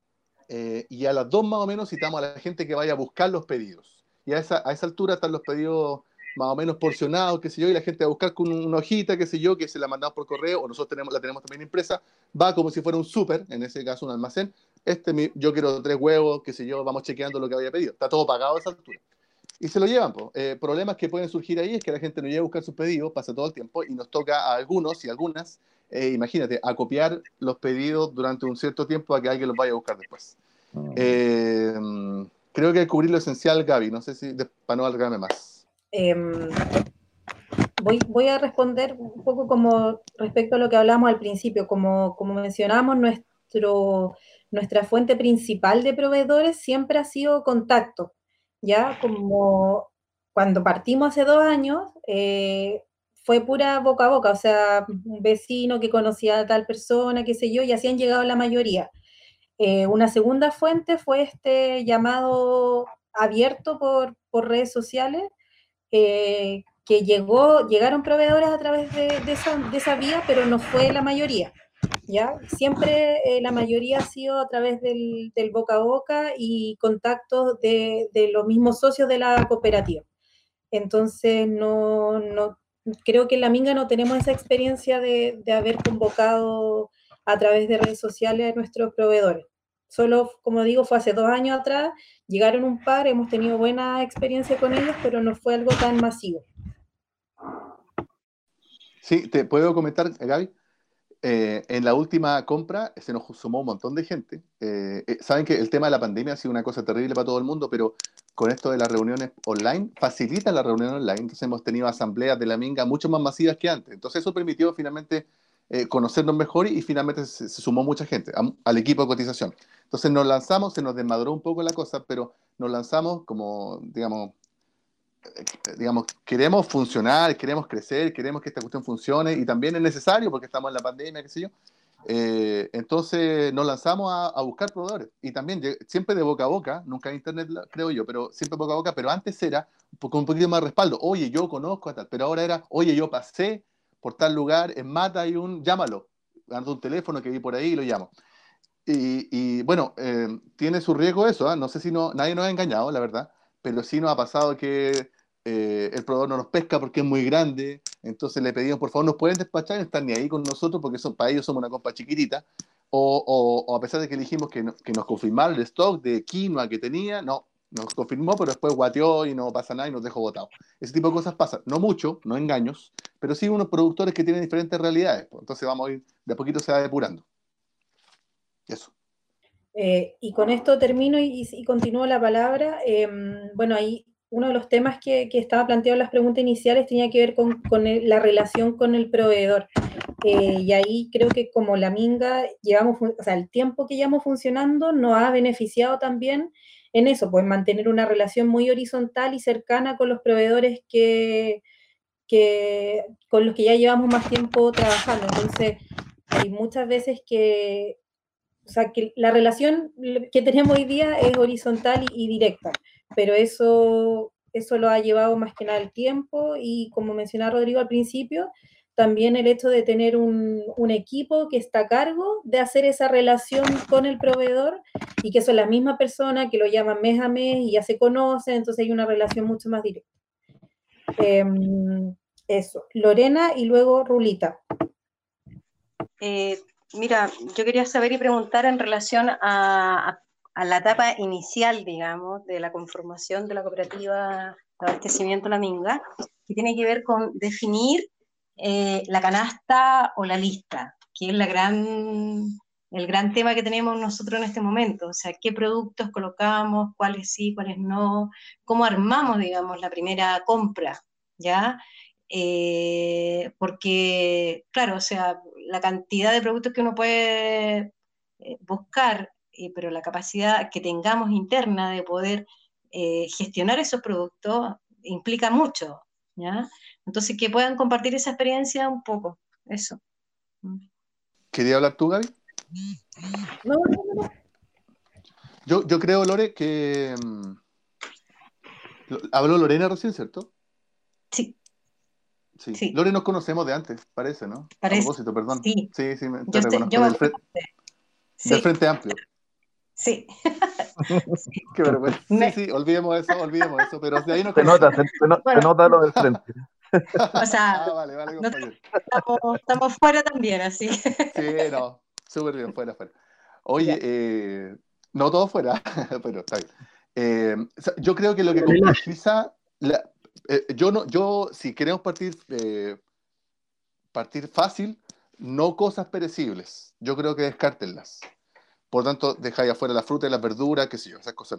Eh, y a las dos más o menos citamos a la gente que vaya a buscar los pedidos. Y a esa, a esa altura están los pedidos más o menos porcionados, qué sé yo, y la gente va a buscar con una hojita, qué sé yo, que se la mandamos por correo, o nosotros tenemos, la tenemos también impresa, va como si fuera un súper, en ese caso un almacén, este, yo quiero tres huevos, qué sé yo, vamos chequeando lo que había pedido, está todo pagado a esa altura. Y se lo llevan, pues. Eh, problemas que pueden surgir ahí es que la gente no llega a buscar sus pedidos, pasa todo el tiempo, y nos toca a algunos y algunas, eh, imagínate, acopiar los pedidos durante un cierto tiempo a que alguien los vaya a buscar después. Eh, creo que cubrir lo esencial, Gaby, no sé si, de, para no alargarme más. Eh, voy, voy a responder un poco como respecto a lo que hablamos al principio, como, como mencionamos, nuestro, nuestra fuente principal de proveedores siempre ha sido contacto, ¿ya? Como cuando partimos hace dos años, eh, fue pura boca a boca, o sea, un vecino que conocía a tal persona, qué sé yo, y así han llegado la mayoría. Eh, una segunda fuente fue este llamado abierto por, por redes sociales, eh, que llegó, llegaron proveedores a través de, de, esa, de esa vía, pero no fue la mayoría, ¿ya? Siempre eh, la mayoría ha sido a través del, del boca a boca y contactos de, de los mismos socios de la cooperativa. Entonces, no, no, creo que en La Minga no tenemos esa experiencia de, de haber convocado a través de redes sociales a nuestros proveedores. Solo, como digo, fue hace dos años atrás, llegaron un par, hemos tenido buena experiencia con ellos, pero no fue algo tan masivo. Sí, te puedo comentar, Gaby. Eh, en la última compra se nos sumó un montón de gente. Eh, eh, saben que el tema de la pandemia ha sido una cosa terrible para todo el mundo, pero con esto de las reuniones online, facilita la reunión online. Entonces hemos tenido asambleas de La Minga mucho más masivas que antes. Entonces eso permitió finalmente eh, conocernos mejor y, y finalmente se, se sumó mucha gente a, al equipo de cotización. Entonces nos lanzamos, se nos desmadró un poco la cosa, pero nos lanzamos como, digamos, digamos, queremos funcionar, queremos crecer, queremos que esta cuestión funcione y también es necesario porque estamos en la pandemia, qué sé yo. Eh, entonces nos lanzamos a, a buscar proveedores y también siempre de boca a boca, nunca en internet creo yo, pero siempre boca a boca, pero antes era con un poquito más de respaldo. Oye, yo conozco a tal, pero ahora era, oye, yo pasé por tal lugar, en Mata hay un, llámalo, dando un teléfono que vi por ahí y lo llamo. Y, y bueno, eh, tiene su riesgo eso, ¿eh? No sé si no, nadie nos ha engañado, la verdad, pero sí nos ha pasado que eh, el proveedor no nos pesca porque es muy grande, entonces le pedimos, por favor, nos pueden despachar, no están ni ahí con nosotros porque son, para ellos somos una compa chiquitita, o, o, o a pesar de que dijimos que, no, que nos confirmaron el stock de quinoa que tenía, no, nos confirmó, pero después guateó y no pasa nada y nos dejó botados. Ese tipo de cosas pasan, no mucho, no engaños, pero sí unos productores que tienen diferentes realidades, pues, entonces vamos a ir, de a poquito se va depurando. Eso. Eh, y con esto termino y, y continúo la palabra. Eh, bueno, ahí uno de los temas que, que estaba planteado en las preguntas iniciales tenía que ver con, con el, la relación con el proveedor. Eh, y ahí creo que como La Minga, llevamos, o sea, el tiempo que llevamos funcionando nos ha beneficiado también en eso, pues mantener una relación muy horizontal y cercana con los proveedores que, que, con los que ya llevamos más tiempo trabajando. Entonces, hay muchas veces que o sea, que la relación que tenemos hoy día es horizontal y, y directa, pero eso, eso lo ha llevado más que nada el tiempo y como mencionaba Rodrigo al principio, también el hecho de tener un, un equipo que está a cargo de hacer esa relación con el proveedor y que son las mismas personas que lo llaman mes a mes y ya se conocen, entonces hay una relación mucho más directa. Eh, eso, Lorena y luego Rulita. Eh, Mira, yo quería saber y preguntar en relación a, a, a la etapa inicial, digamos, de la conformación de la cooperativa de abastecimiento La Minga, que tiene que ver con definir eh, la canasta o la lista, que es la gran, el gran tema que tenemos nosotros en este momento, o sea, qué productos colocamos, cuáles sí, cuáles no, cómo armamos, digamos, la primera compra, ¿ya? Eh, porque, claro, o sea, la cantidad de productos que uno puede eh, buscar, eh, pero la capacidad que tengamos interna de poder eh, gestionar esos productos implica mucho, ¿ya? Entonces, que puedan compartir esa experiencia un poco, eso. ¿Quería hablar tú, Gaby? No, no, no. Yo, yo creo, Lore, que... Um, habló Lorena recién, ¿cierto? Sí. Sí. Sí. Lore nos conocemos de antes, parece, ¿no? Parece. A propósito, perdón. Sí, sí, sí me, te yo reconozco. Estoy, yo del, fre sí. del Frente Amplio. Sí. Qué vergüenza. Me... Sí, sí, olvidemos eso, olvidemos eso, pero de ahí nos se nota, conocemos. se, se, no, bueno, se nota lo del frente. O sea, ah, vale, vale, compañero. Estamos, estamos fuera también, así. Sí, no, súper bien, fuera, fuera. Oye, eh, no todo fuera, pero está bien. Eh, yo creo que lo que complejiza, la, eh, yo no, yo si queremos partir, eh, partir fácil, no cosas perecibles. Yo creo que descártenlas. Por tanto, dejáis afuera la fruta y las verduras, qué sé yo, esas cosas no.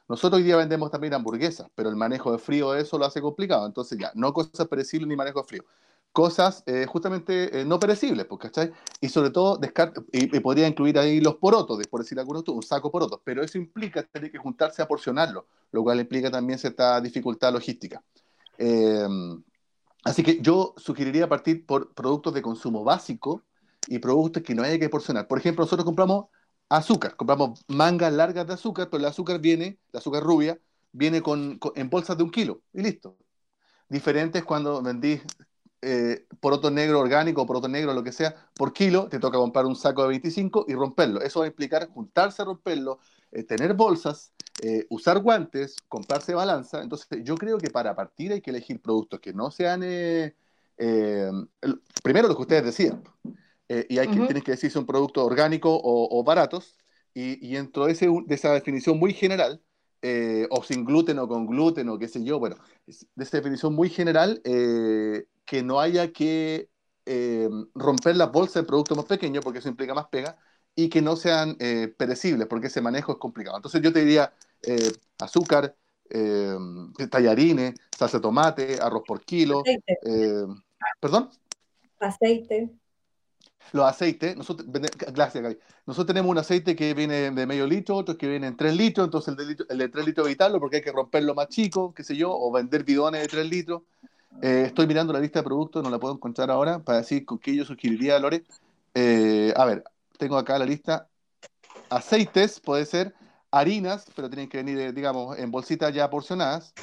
Nosotros hoy día vendemos también hamburguesas, pero el manejo de frío de eso lo hace complicado. Entonces ya, no cosas perecibles ni manejo de frío. Cosas eh, justamente eh, no perecibles, pues, ¿cachai? Y sobre todo, descart- y, y podría incluir ahí los porotos, de- por decir algunos, un saco de porotos, pero eso implica tener que juntarse a porcionarlo, lo cual implica también cierta dificultad logística. Eh, Así que yo sugeriría partir por productos de consumo básico y productos que no haya que porcionar. Por ejemplo, nosotros compramos azúcar, compramos mangas largas de azúcar, pero el azúcar viene, el azúcar rubia, viene con, con- en bolsas de un kilo y listo. Diferente es cuando vendís eh, poroto negro orgánico o poroto negro, lo que sea, por kilo, te toca comprar un saco de veinticinco y romperlo. Eso va a implicar juntarse a romperlo, eh, tener bolsas, eh, usar guantes, comprarse balanza. Entonces, yo creo que para partir hay que elegir productos que no sean, eh, eh, el- primero lo que ustedes decían, eh, y hay que, Ujú. tienes que decir si son productos orgánicos o, o baratos, y, y dentro de, ese, de esa definición muy general, eh, o sin gluten o con gluten o qué sé yo, bueno, es- de esa definición muy general, eh, que no haya que eh, romper las bolsas de productos más pequeños, porque eso implica más pega, y que no sean eh, perecibles, porque ese manejo es complicado. Entonces yo te diría eh, azúcar, eh, tallarines, salsa de tomate, arroz por kilo, Aceite, eh, ¿perdón? aceite. Los aceites, nosotros, vende- gracias, Gaby. Nosotros tenemos un aceite que viene de medio litro, otro que viene en tres litros, entonces el de, litro- el de tres litros evitarlo porque hay que romperlo más chico, qué sé yo, o vender bidones de tres litros. Eh, estoy mirando la lista de productos, no la puedo encontrar ahora, para decir con qué yo sugeriría, Lore. Eh, a ver, tengo acá la lista. Aceites, puede ser, harinas, pero tienen que venir, eh, digamos, en bolsitas ya porcionadas.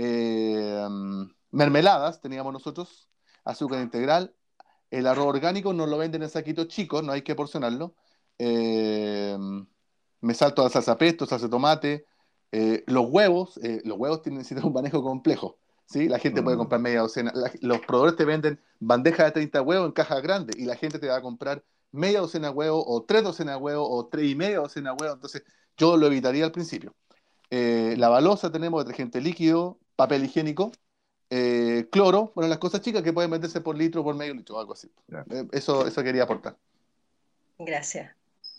Eh, mermeladas, teníamos nosotros, azúcar integral, el arroz orgánico nos lo venden en saquitos chicos, no hay que porcionarlo. Eh, Me salto a la salsa pesto, salsa de tomate. Eh, los huevos, eh, los huevos tienen, necesitan un manejo complejo. ¿Sí? La gente puede comprar Mm, media docena. La- los proveedores te venden bandejas de treinta huevos en cajas grandes y la gente te va a comprar media docena de huevos o tres docenas de huevos o tres y media docena de huevos. Entonces, yo lo evitaría al principio. Eh, la balosa tenemos detergente líquido, papel higiénico, eh, cloro, bueno, las cosas chicas que pueden venderse por litro, por medio litro, algo así. ya. Eh, eso, eso quería aportar. Gracias.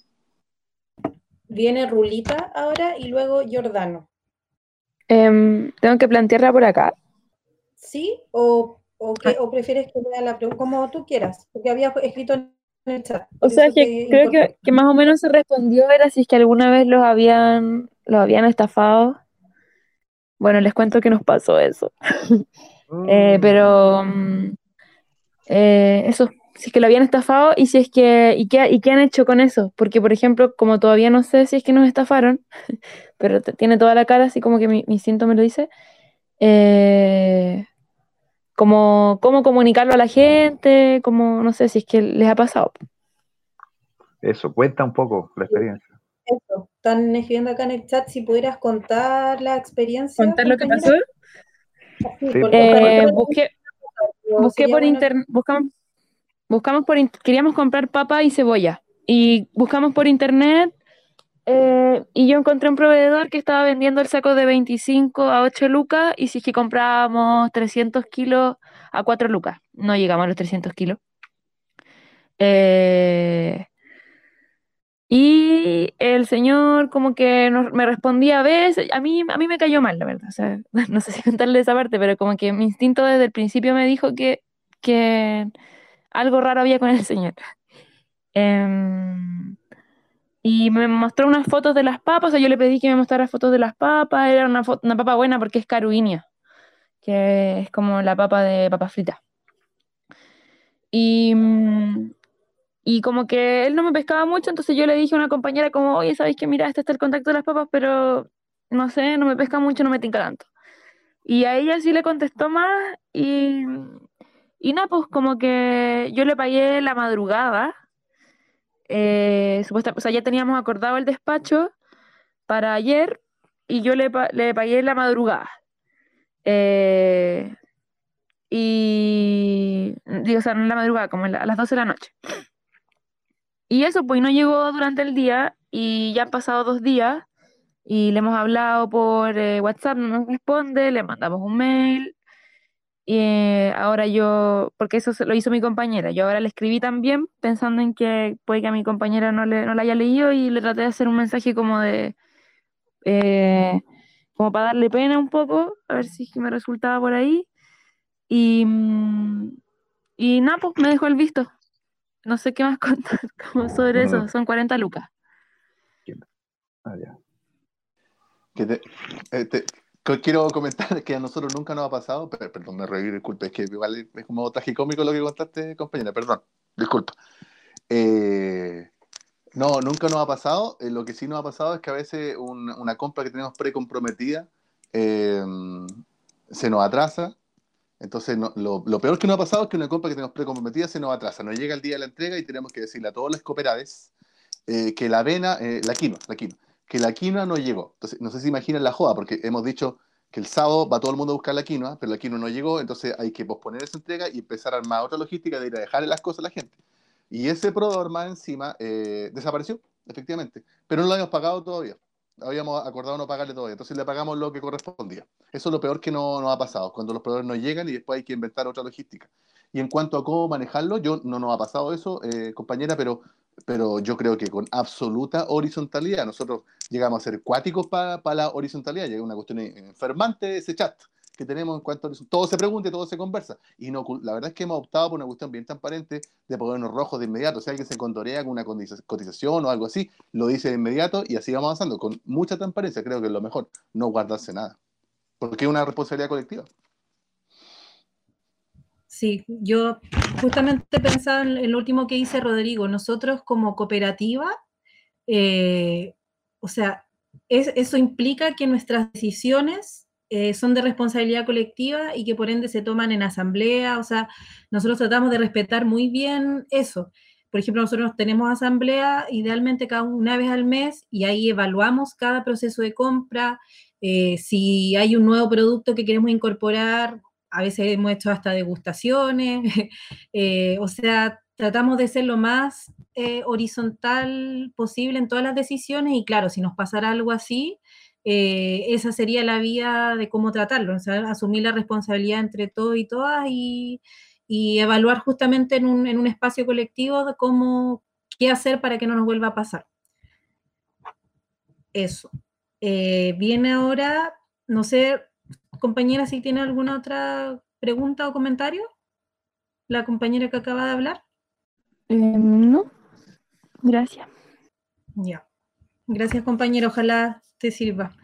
Viene Rulita ahora y luego Giordano. Em, tengo que plantearla por acá. ¿Sí? ¿O, o, qué, o prefieres que lea la pregunta? Como tú quieras, porque había escrito en el chat. O Por sea, eso que te creo que, incorporé. que más o menos se respondió era si es que alguna vez los habían, los habían estafado. Bueno, les cuento que nos pasó eso. Eh, Mm, pero mm, eh, eso, si es que lo habían estafado y si es que, y qué, y qué han hecho con eso. Porque, por ejemplo, como todavía no sé si es que nos estafaron, pero te- tiene toda la cara, así como que mi, mi instinto me lo dice. eh, como, cómo comunicarlo a la gente, como, no sé si es que les ha pasado. Eso, cuenta un poco la experiencia. Eso. Están escribiendo acá en el chat si pudieras contar la experiencia, ¿Contar lo que pasó? compañera. Sí, Sí, porque por ojalá Eh, favor. busqué, pero busqué sería por bueno que... internet, buscamos, buscamos por in- queríamos comprar papa y cebolla. Y buscamos por internet eh, y yo encontré un proveedor que estaba vendiendo el saco de veinticinco a ocho lucas y si es que comprábamos trescientos kilos a cuatro lucas. No llegamos a los trescientos kilos. Eh, y el señor como que nos- me respondía a veces, a mí, a mí me cayó mal, la verdad. O sea, no sé si contarle esa parte, pero como que mi instinto desde el principio me dijo que, que algo raro había con el señor. Em, y me mostró unas fotos de las papas, o sea, yo le pedí que me mostrara fotos de las papas, era una, fo- una papa buena porque es caruinia, que es como la papa de papa frita. Y, mm, y como que él no me pescaba mucho, entonces yo le dije a una compañera como, oye, ¿sabéis que mira, este está el contacto de las papas, pero no sé, no me pesca mucho, no me tinca tanto? Y a ella sí le contestó más y, y nada, pues como que yo le pagué la madrugada, eh, supuesta- o sea, ya teníamos acordado el despacho para ayer y yo le, pa- le pagué la madrugada. Eh, y digo, o sea, no en la madrugada, como en la- a las doce de la noche. Y eso, pues no llegó durante el día y ya han pasado dos días y le hemos hablado por eh, WhatsApp, no nos responde, le mandamos un mail y eh, ahora yo, porque eso se lo hizo mi compañera, yo ahora le escribí también pensando en que puede que a mi compañera no le, no la haya leído y le traté de hacer un mensaje como de, eh, como para darle pena un poco, a ver si es que me resultaba por ahí. Y, mm, y nada, pues me dejó el visto. No sé qué más contar como sobre eso, son cuarenta lucas. Ah, ya. Que te- eh, te- que quiero comentar que a nosotros nunca nos ha pasado, pero, perdón, me reí, disculpe, es que igual es como tragicómico lo que contaste, compañera, perdón, disculpa. Eh, no, nunca nos ha pasado. Eh, lo que sí nos ha pasado es que a veces un- una compra que tenemos precomprometida eh, se nos atrasa. Entonces, no- lo, lo peor que nos ha pasado es que una compra que tenemos precomprometida se nos atrasa. Nos llega el día de la entrega y tenemos que decirle a todas las cooperades eh, que la avena, eh, la quinoa, la quinoa, que la quinoa no llegó. Entonces, no sé si imaginan la joda, porque hemos dicho que el sábado va todo el mundo a buscar la quinoa, pero la quinoa no llegó, entonces hay que posponer esa entrega y empezar a armar otra logística de ir a dejarle las cosas a la gente. Y ese proveedor más encima eh, desapareció, efectivamente, pero no lo habíamos pagado todavía. Habíamos acordado no pagarle todavía, entonces le pagamos lo que correspondía. Eso es lo peor que no nos ha pasado, cuando los proveedores no llegan y después hay que inventar otra logística. Y en cuanto a cómo manejarlo, yo no nos ha pasado eso, eh, compañera, pero pero yo creo que con absoluta horizontalidad. Nosotros llegamos a ser cuáticos para pa la horizontalidad, llega una cuestión enfermante ese chat que tenemos en cuanto a horizontalidad. Todo se pregunta y todo se conversa. Y no, la verdad es que hemos optado por una cuestión bien transparente de ponernos rojos de inmediato. Si alguien se condorea con una cotización o algo así, lo dice de inmediato y así vamos avanzando. Con mucha transparencia, creo que es lo mejor, no guardarse nada. Porque es una responsabilidad colectiva. Sí, yo justamente pensaba en lo último que dice Rodrigo. Nosotros como cooperativa, eh, o sea, es, eso implica que nuestras decisiones eh, son de responsabilidad colectiva y que por ende se toman en asamblea. O sea, nosotros tratamos de respetar muy bien eso. Por ejemplo, nosotros tenemos asamblea idealmente cada una vez al mes y ahí evaluamos cada proceso de compra. Eh, si hay un nuevo producto que queremos incorporar, a veces hemos hecho hasta degustaciones, eh, o sea, tratamos de ser lo más eh, horizontal posible en todas las decisiones y claro, si nos pasara algo así, eh, esa sería la vía de cómo tratarlo, o sea, asumir la responsabilidad entre todos y todas y, y evaluar justamente en un, en un espacio colectivo de cómo, qué hacer para que no nos vuelva a pasar. Eso. Eh, viene ahora, no sé, compañera, si tiene alguna otra pregunta o comentario, la compañera que acaba de hablar. Eh, no, gracias. Ya. Gracias, compañero. Ojalá te sirva.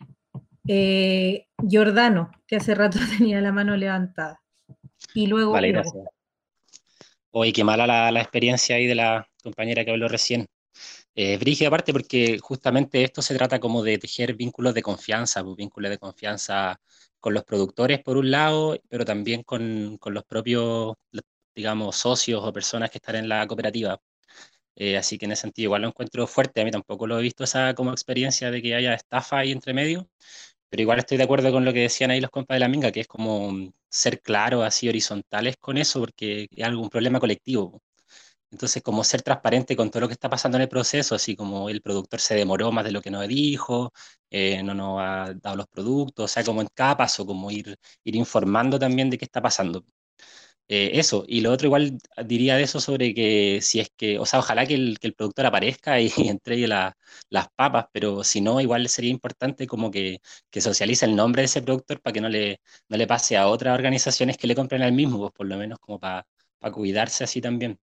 Eh, Giordano, que hace rato tenía la mano levantada. Y luego Vale, Hugo. gracias. Oye, qué mala la, la experiencia ahí de la compañera que habló recién. Eh, brígida aparte porque justamente esto se trata como de tejer vínculos de confianza, pues, vínculos de confianza con los productores por un lado, pero también con, con los propios, digamos, socios o personas que están en la cooperativa. Eh, así que en ese sentido igual lo encuentro fuerte. A mí tampoco lo he visto esa como experiencia de que haya estafa ahí entre medio, pero igual estoy de acuerdo con lo que decían ahí los compas de la Minga, que es como mm, ser claros, así horizontales con eso, porque es algún problema colectivo. Entonces, como ser transparente con todo lo que está pasando en el proceso, así como el productor se demoró más de lo que nos dijo, eh, no nos ha dado los productos, o sea, como en cada paso, como ir, ir informando también de qué está pasando. Eh, eso, y lo otro igual diría de eso sobre que si es que, o sea, ojalá que el, que el productor aparezca y, entregue la- las papas, pero si no, igual sería importante como que, que socialice el nombre de ese productor para que no le, no le pase a otras organizaciones que le compren al mismo, pues por lo menos como para cuidarse así también.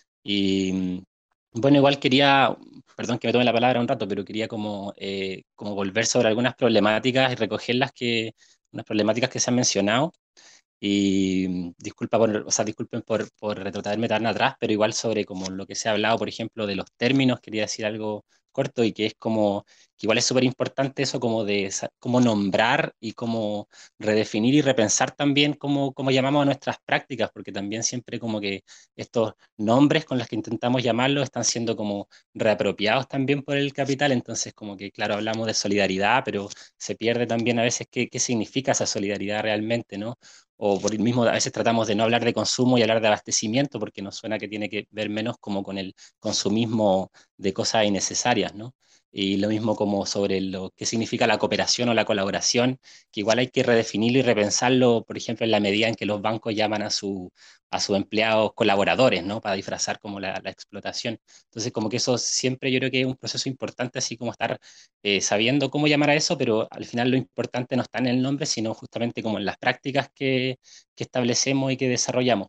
Y bueno, igual quería, perdón que me tome la palabra un rato, pero quería como, eh, como volver sobre algunas problemáticas y recoger las que, unas problemáticas que se han mencionado. Y disculpa por, o sea, disculpen por, por retrotraerme tan atrás, pero igual sobre como lo que se ha hablado, por ejemplo, de los términos, quería decir algo corto y que es como, que igual es súper importante eso como de sa- cómo nombrar y cómo redefinir y repensar también cómo, cómo llamamos a nuestras prácticas, porque también siempre como que estos nombres con los que intentamos llamarlos están siendo como reapropiados también por el capital, entonces como que claro, hablamos de solidaridad, pero se pierde también a veces qué, qué significa esa solidaridad realmente, ¿no? O por el mismo, a veces tratamos de no hablar de consumo y hablar de abastecimiento porque nos suena que tiene que ver menos como con el consumismo de cosas innecesarias, ¿no? Y lo mismo como sobre lo que significa la cooperación o la colaboración, que igual hay que redefinirlo y repensarlo, por ejemplo, en la medida en que los bancos llaman a, su, a sus empleados colaboradores, ¿no? Para disfrazar como la, la explotación. Entonces, como que eso siempre yo creo que es un proceso importante, así como estar eh, sabiendo cómo llamar a eso, pero al final lo importante no está en el nombre, sino justamente como en las prácticas que, que establecemos y que desarrollamos.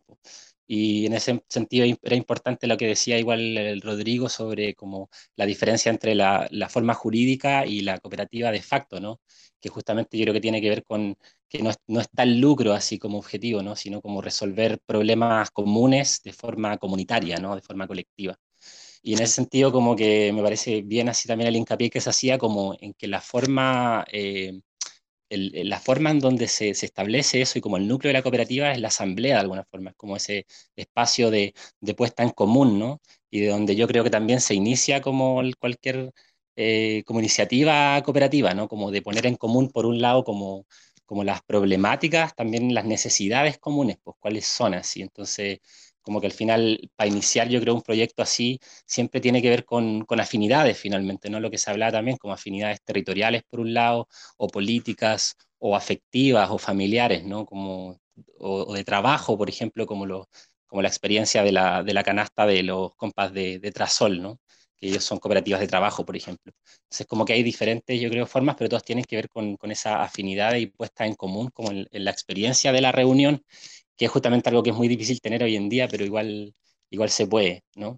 Y en ese sentido era importante lo que decía igual el Rodrigo sobre como la diferencia entre la, la forma jurídica y la cooperativa de facto, ¿no? Que justamente yo creo que tiene que ver con que no, es, no está el lucro así como objetivo, ¿no? Sino como resolver problemas comunes de forma comunitaria, ¿no? De forma colectiva. Y en ese sentido como que me parece bien así también el hincapié que se hacía como en que la forma... Eh, el, la forma en donde se, se, establece eso y como el núcleo de la cooperativa es la asamblea de alguna forma, es como ese espacio de, de puesta en común, ¿no? Y de donde yo creo que también se inicia como el, cualquier eh, como iniciativa cooperativa, ¿no? Como de poner en común, por un lado, como, como las problemáticas, también las necesidades comunes, pues cuáles son así. Entonces, como que al final, para iniciar yo creo un proyecto así, siempre tiene que ver con, con afinidades finalmente, ¿no? Lo que se hablaba también como afinidades territoriales por un lado, o políticas, o afectivas, o familiares, ¿no? Como, o, o de trabajo, por ejemplo, como, lo, como la experiencia de la, de la canasta de los compas de, de Trasol, ¿no? Que ellos son cooperativas de trabajo, por ejemplo. Entonces, como que hay diferentes, yo creo, formas, pero todas tienen que ver con, con esa afinidad y puesta en común, como en, en la experiencia de la reunión, que es justamente algo que es muy difícil tener hoy en día, pero igual, igual se puede, ¿no?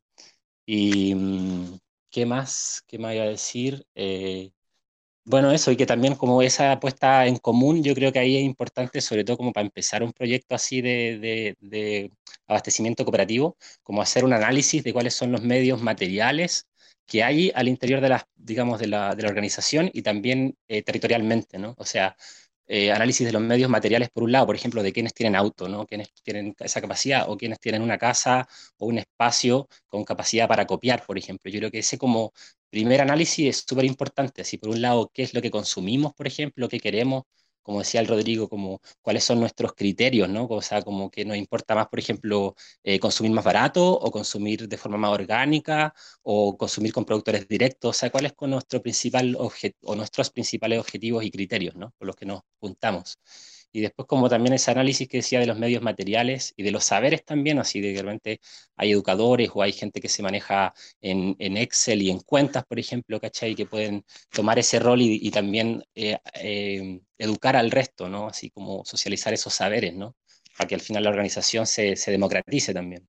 Y ¿qué más? ¿Qué más iba a decir? Eh, bueno, eso, y que también como esa puesta en común, yo creo que ahí es importante, sobre todo como para empezar un proyecto así de, de, de abastecimiento cooperativo, como hacer un análisis de cuáles son los medios materiales que hay al interior de la, digamos, de la, de la organización y también eh, territorialmente, ¿no? O sea, eh, análisis de los medios materiales por un lado, por ejemplo, de quienes tienen auto, ¿no? Quienes tienen esa capacidad, o quienes tienen una casa o un espacio con capacidad para copiar, por ejemplo. Yo creo que ese como primer análisis es súper importante, así por un lado, qué es lo que consumimos, por ejemplo, qué queremos, como decía el Rodrigo, como cuáles son nuestros criterios, ¿no? O sea, como que nos importa más, por ejemplo, eh, consumir más barato o consumir de forma más orgánica o consumir con productores directos, o sea, cuál es con nuestro principal o nuestros principales objetivos y criterios, ¿no? Por los que nos juntamos. Y después como también ese análisis que decía de los medios materiales y de los saberes también, así de que realmente hay educadores o hay gente que se maneja en, en Excel y en cuentas, por ejemplo, ¿cachai? Que pueden tomar ese rol y, y también eh, eh, educar al resto, ¿no? Así como socializar esos saberes, ¿no? Para que al final la organización se, se democratice también.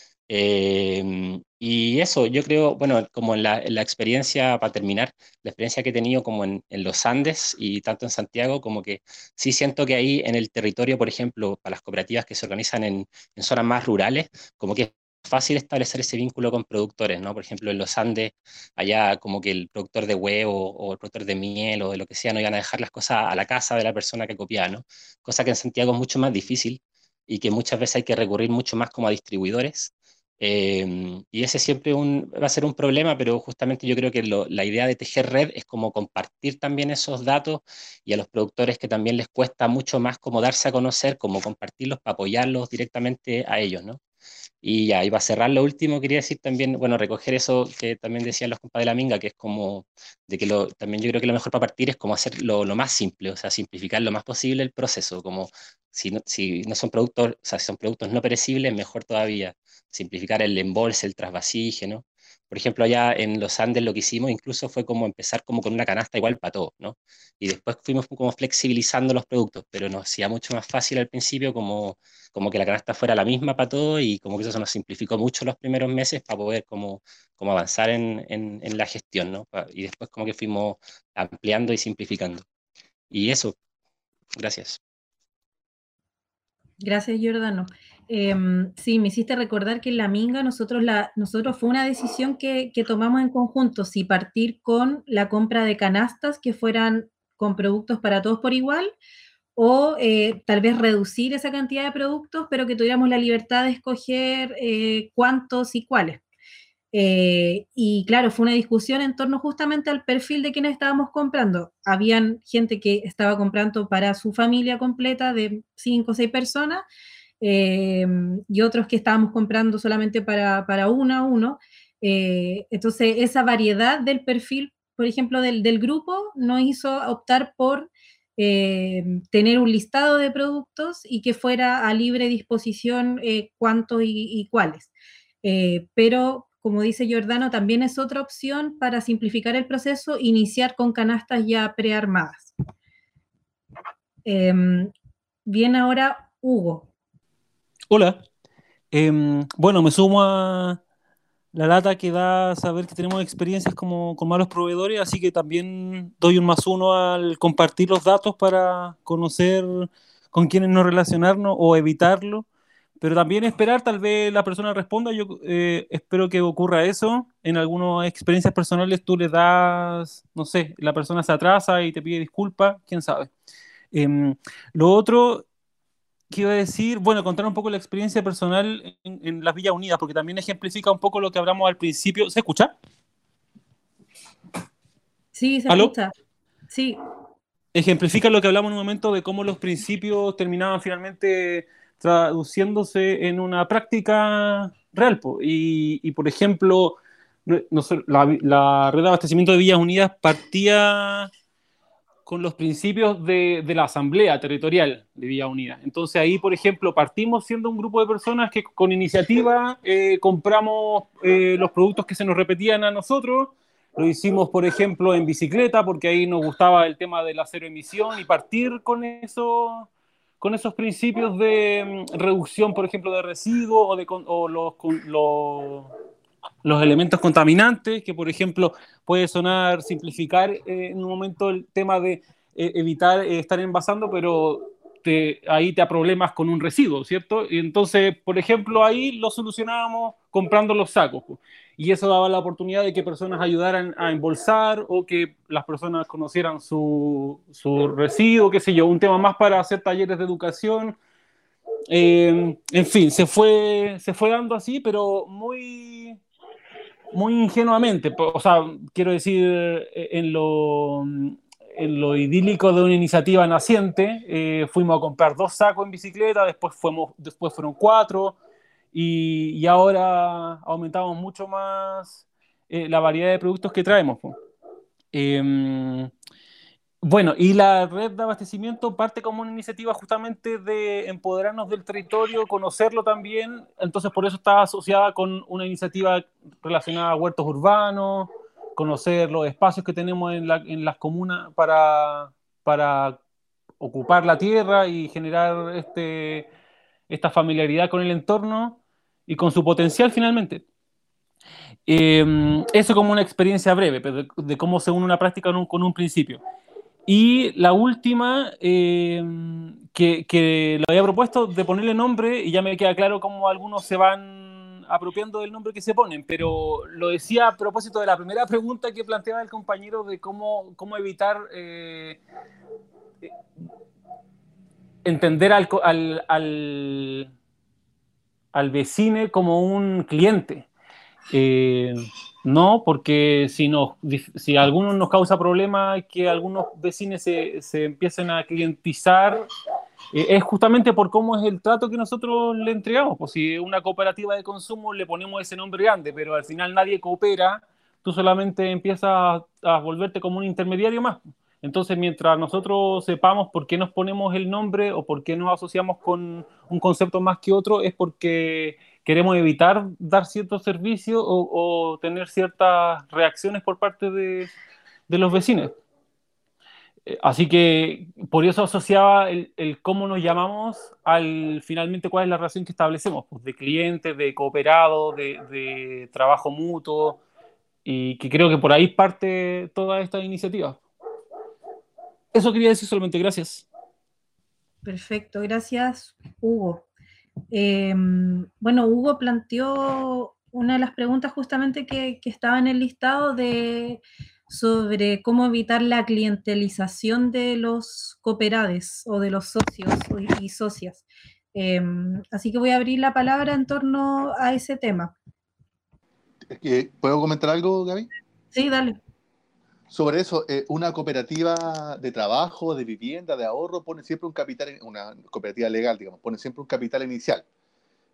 Eh, y eso, yo creo, bueno, como en la, en la experiencia, para terminar, la experiencia que he tenido como en, en los Andes y tanto en Santiago, como que sí siento que ahí en el territorio, por ejemplo, para las cooperativas que se organizan en, en zonas más rurales, como que es fácil establecer ese vínculo con productores, ¿no? Por ejemplo, en los Andes, allá como que el productor de huevo o el productor de miel o de lo que sea, no iban a dejar las cosas a la casa de la persona que copiaba, ¿no? Cosa que en Santiago es mucho más difícil y que muchas veces hay que recurrir mucho más como a distribuidores. Eh, y ese siempre un, va a ser un problema, pero justamente yo creo que lo, la idea de tejer red es como compartir también esos datos y a los productores que también les cuesta mucho más como darse a conocer, como compartirlos para apoyarlos directamente a ellos, ¿no? Y ya, y para cerrar lo último, quería decir también, bueno, recoger eso que también decían los compas de la Minga, que es como, de que lo, también yo creo que lo mejor para partir es como hacer lo, lo más simple, o sea, simplificar lo más posible el proceso, como si no, si no son productos, o sea, si son productos no perecibles, mejor todavía, simplificar el embolse, el trasvasije, ¿no? Por ejemplo, allá en los Andes lo que hicimos incluso fue como empezar como con una canasta igual para todos, ¿no? Y después fuimos como flexibilizando los productos, pero nos hacía mucho más fácil al principio como, como que la canasta fuera la misma para todos y como que eso nos simplificó mucho los primeros meses para poder como, como avanzar en, en, en la gestión, ¿no? Y después como que fuimos ampliando y simplificando. Y eso, gracias. Gracias, Giordano. Eh, sí, me hiciste recordar que en la Minga nosotros, la, nosotros fue una decisión que, que tomamos en conjunto, si partir con la compra de canastas que fueran con productos para todos por igual, o eh, tal vez reducir esa cantidad de productos, pero que tuviéramos la libertad de escoger eh, cuántos y cuáles. Eh, y claro, fue una discusión en torno justamente al perfil de quienes estábamos comprando. Habían gente que estaba comprando para su familia completa de cinco o seis personas, eh, y otros que estábamos comprando solamente para, para uno a uno. Eh, entonces, esa variedad del perfil por ejemplo, del, del grupo, nos hizo optar por eh, tener un listado de productos y que fuera a libre disposición eh, cuántos y, y cuáles. Eh, pero, como dice Giordano, también es otra opción para simplificar el proceso, iniciar con canastas ya prearmadas. Eh, bien, ahora Hugo. Hola. Eh, bueno, me sumo a la lata que da saber que tenemos experiencias como con malos proveedores, así que también doy un más uno al compartir los datos para conocer con quiénes no relacionarnos o evitarlo, pero también esperar, tal vez la persona responda. Yo eh, espero que ocurra eso. En algunas experiencias personales tú le das, no sé, la persona se atrasa y te pide disculpas, quién sabe. Eh, lo otro que iba a decir, bueno, contar un poco la experiencia personal en, en las Villas Unidas, porque también ejemplifica un poco lo que hablamos al principio. ¿Se escucha? Sí, se ¿Aló? escucha. Sí. Ejemplifica lo que hablamos en un momento de cómo los principios terminaban finalmente traduciéndose en una práctica real. Po. Y, y, por ejemplo, no sé, la, la red de abastecimiento de Villas Unidas partía con los principios de, de la Asamblea Territorial de Villa Unida. Entonces ahí, por ejemplo, partimos siendo un grupo de personas que con iniciativa eh, compramos eh, los productos que se nos repetían a nosotros. Lo hicimos, por ejemplo, en bicicleta, porque ahí nos gustaba el tema de la cero emisión, y partir con eso, con esos principios de um, reducción, por ejemplo, de residuos o, de, o los, los, los elementos contaminantes, que por ejemplo puede sonar simplificar eh, en un momento el tema de eh, evitar eh, estar envasando, pero te, ahí te problemas con un residuo, ¿cierto? Y entonces, por ejemplo, ahí lo solucionábamos comprando los sacos, pues. Y eso daba la oportunidad de que personas ayudaran a embolsar o que las personas conocieran su, su residuo, qué sé yo, un tema más para hacer talleres de educación. Eh, en fin, se fue, se fue dando así, pero muy, muy ingenuamente. O sea, quiero decir, en lo, en lo idílico de una iniciativa naciente, eh, fuimos a comprar dos sacos en bicicleta, después, fuimos, después fueron cuatro. Y, y ahora aumentamos mucho más eh, la variedad de productos que traemos. Eh, bueno, y la red de abastecimiento parte como una iniciativa justamente de empoderarnos del territorio, conocerlo también. Entonces, por eso está asociada con una iniciativa relacionada a huertos urbanos, conocer los espacios que tenemos en, la, en las comunas para, para ocupar la tierra y generar este, esta familiaridad con el entorno y con su potencial finalmente. Eh, eso como una experiencia breve, pero de, de cómo se une una práctica con un, con un principio. Y la última, eh, que, que lo había propuesto de ponerle nombre, y ya me queda claro cómo algunos se van apropiando del nombre que se ponen, pero lo decía a propósito de la primera pregunta que planteaba el compañero de cómo, cómo evitar eh, entender al, al, al al vecino como un cliente. Eh, no, porque si, nos, si a algunos nos causa problemas que algunos vecinos se, se empiecen a clientizar, eh, es justamente por cómo es el trato que nosotros le entregamos. Pues si es una cooperativa de consumo le ponemos ese nombre grande, pero al final nadie coopera, tú solamente empiezas a, a volverte como un intermediario más. Entonces, mientras nosotros sepamos por qué nos ponemos el nombre o por qué nos asociamos con un concepto más que otro, es porque queremos evitar dar ciertos servicios o, o tener ciertas reacciones por parte de, de los vecinos. Así que por eso asociaba el, el cómo nos llamamos al finalmente cuál es la relación que establecemos, pues de clientes, de cooperado, de, de trabajo mutuo, y que creo que por ahí parte toda esta iniciativa. Eso quería decir solamente, gracias. Perfecto, gracias, Hugo. Eh, bueno, Hugo planteó una de las preguntas justamente que, que estaba en el listado de, sobre cómo evitar la clientelización de los cooperades o de los socios y socias. Eh, así que voy a abrir la palabra en torno a ese tema. ¿Puedo comentar algo, Gaby? Sí, dale. Sobre eso, eh, una cooperativa de trabajo, de vivienda, de ahorro, pone siempre un capital, una cooperativa legal, digamos, pone siempre un capital inicial.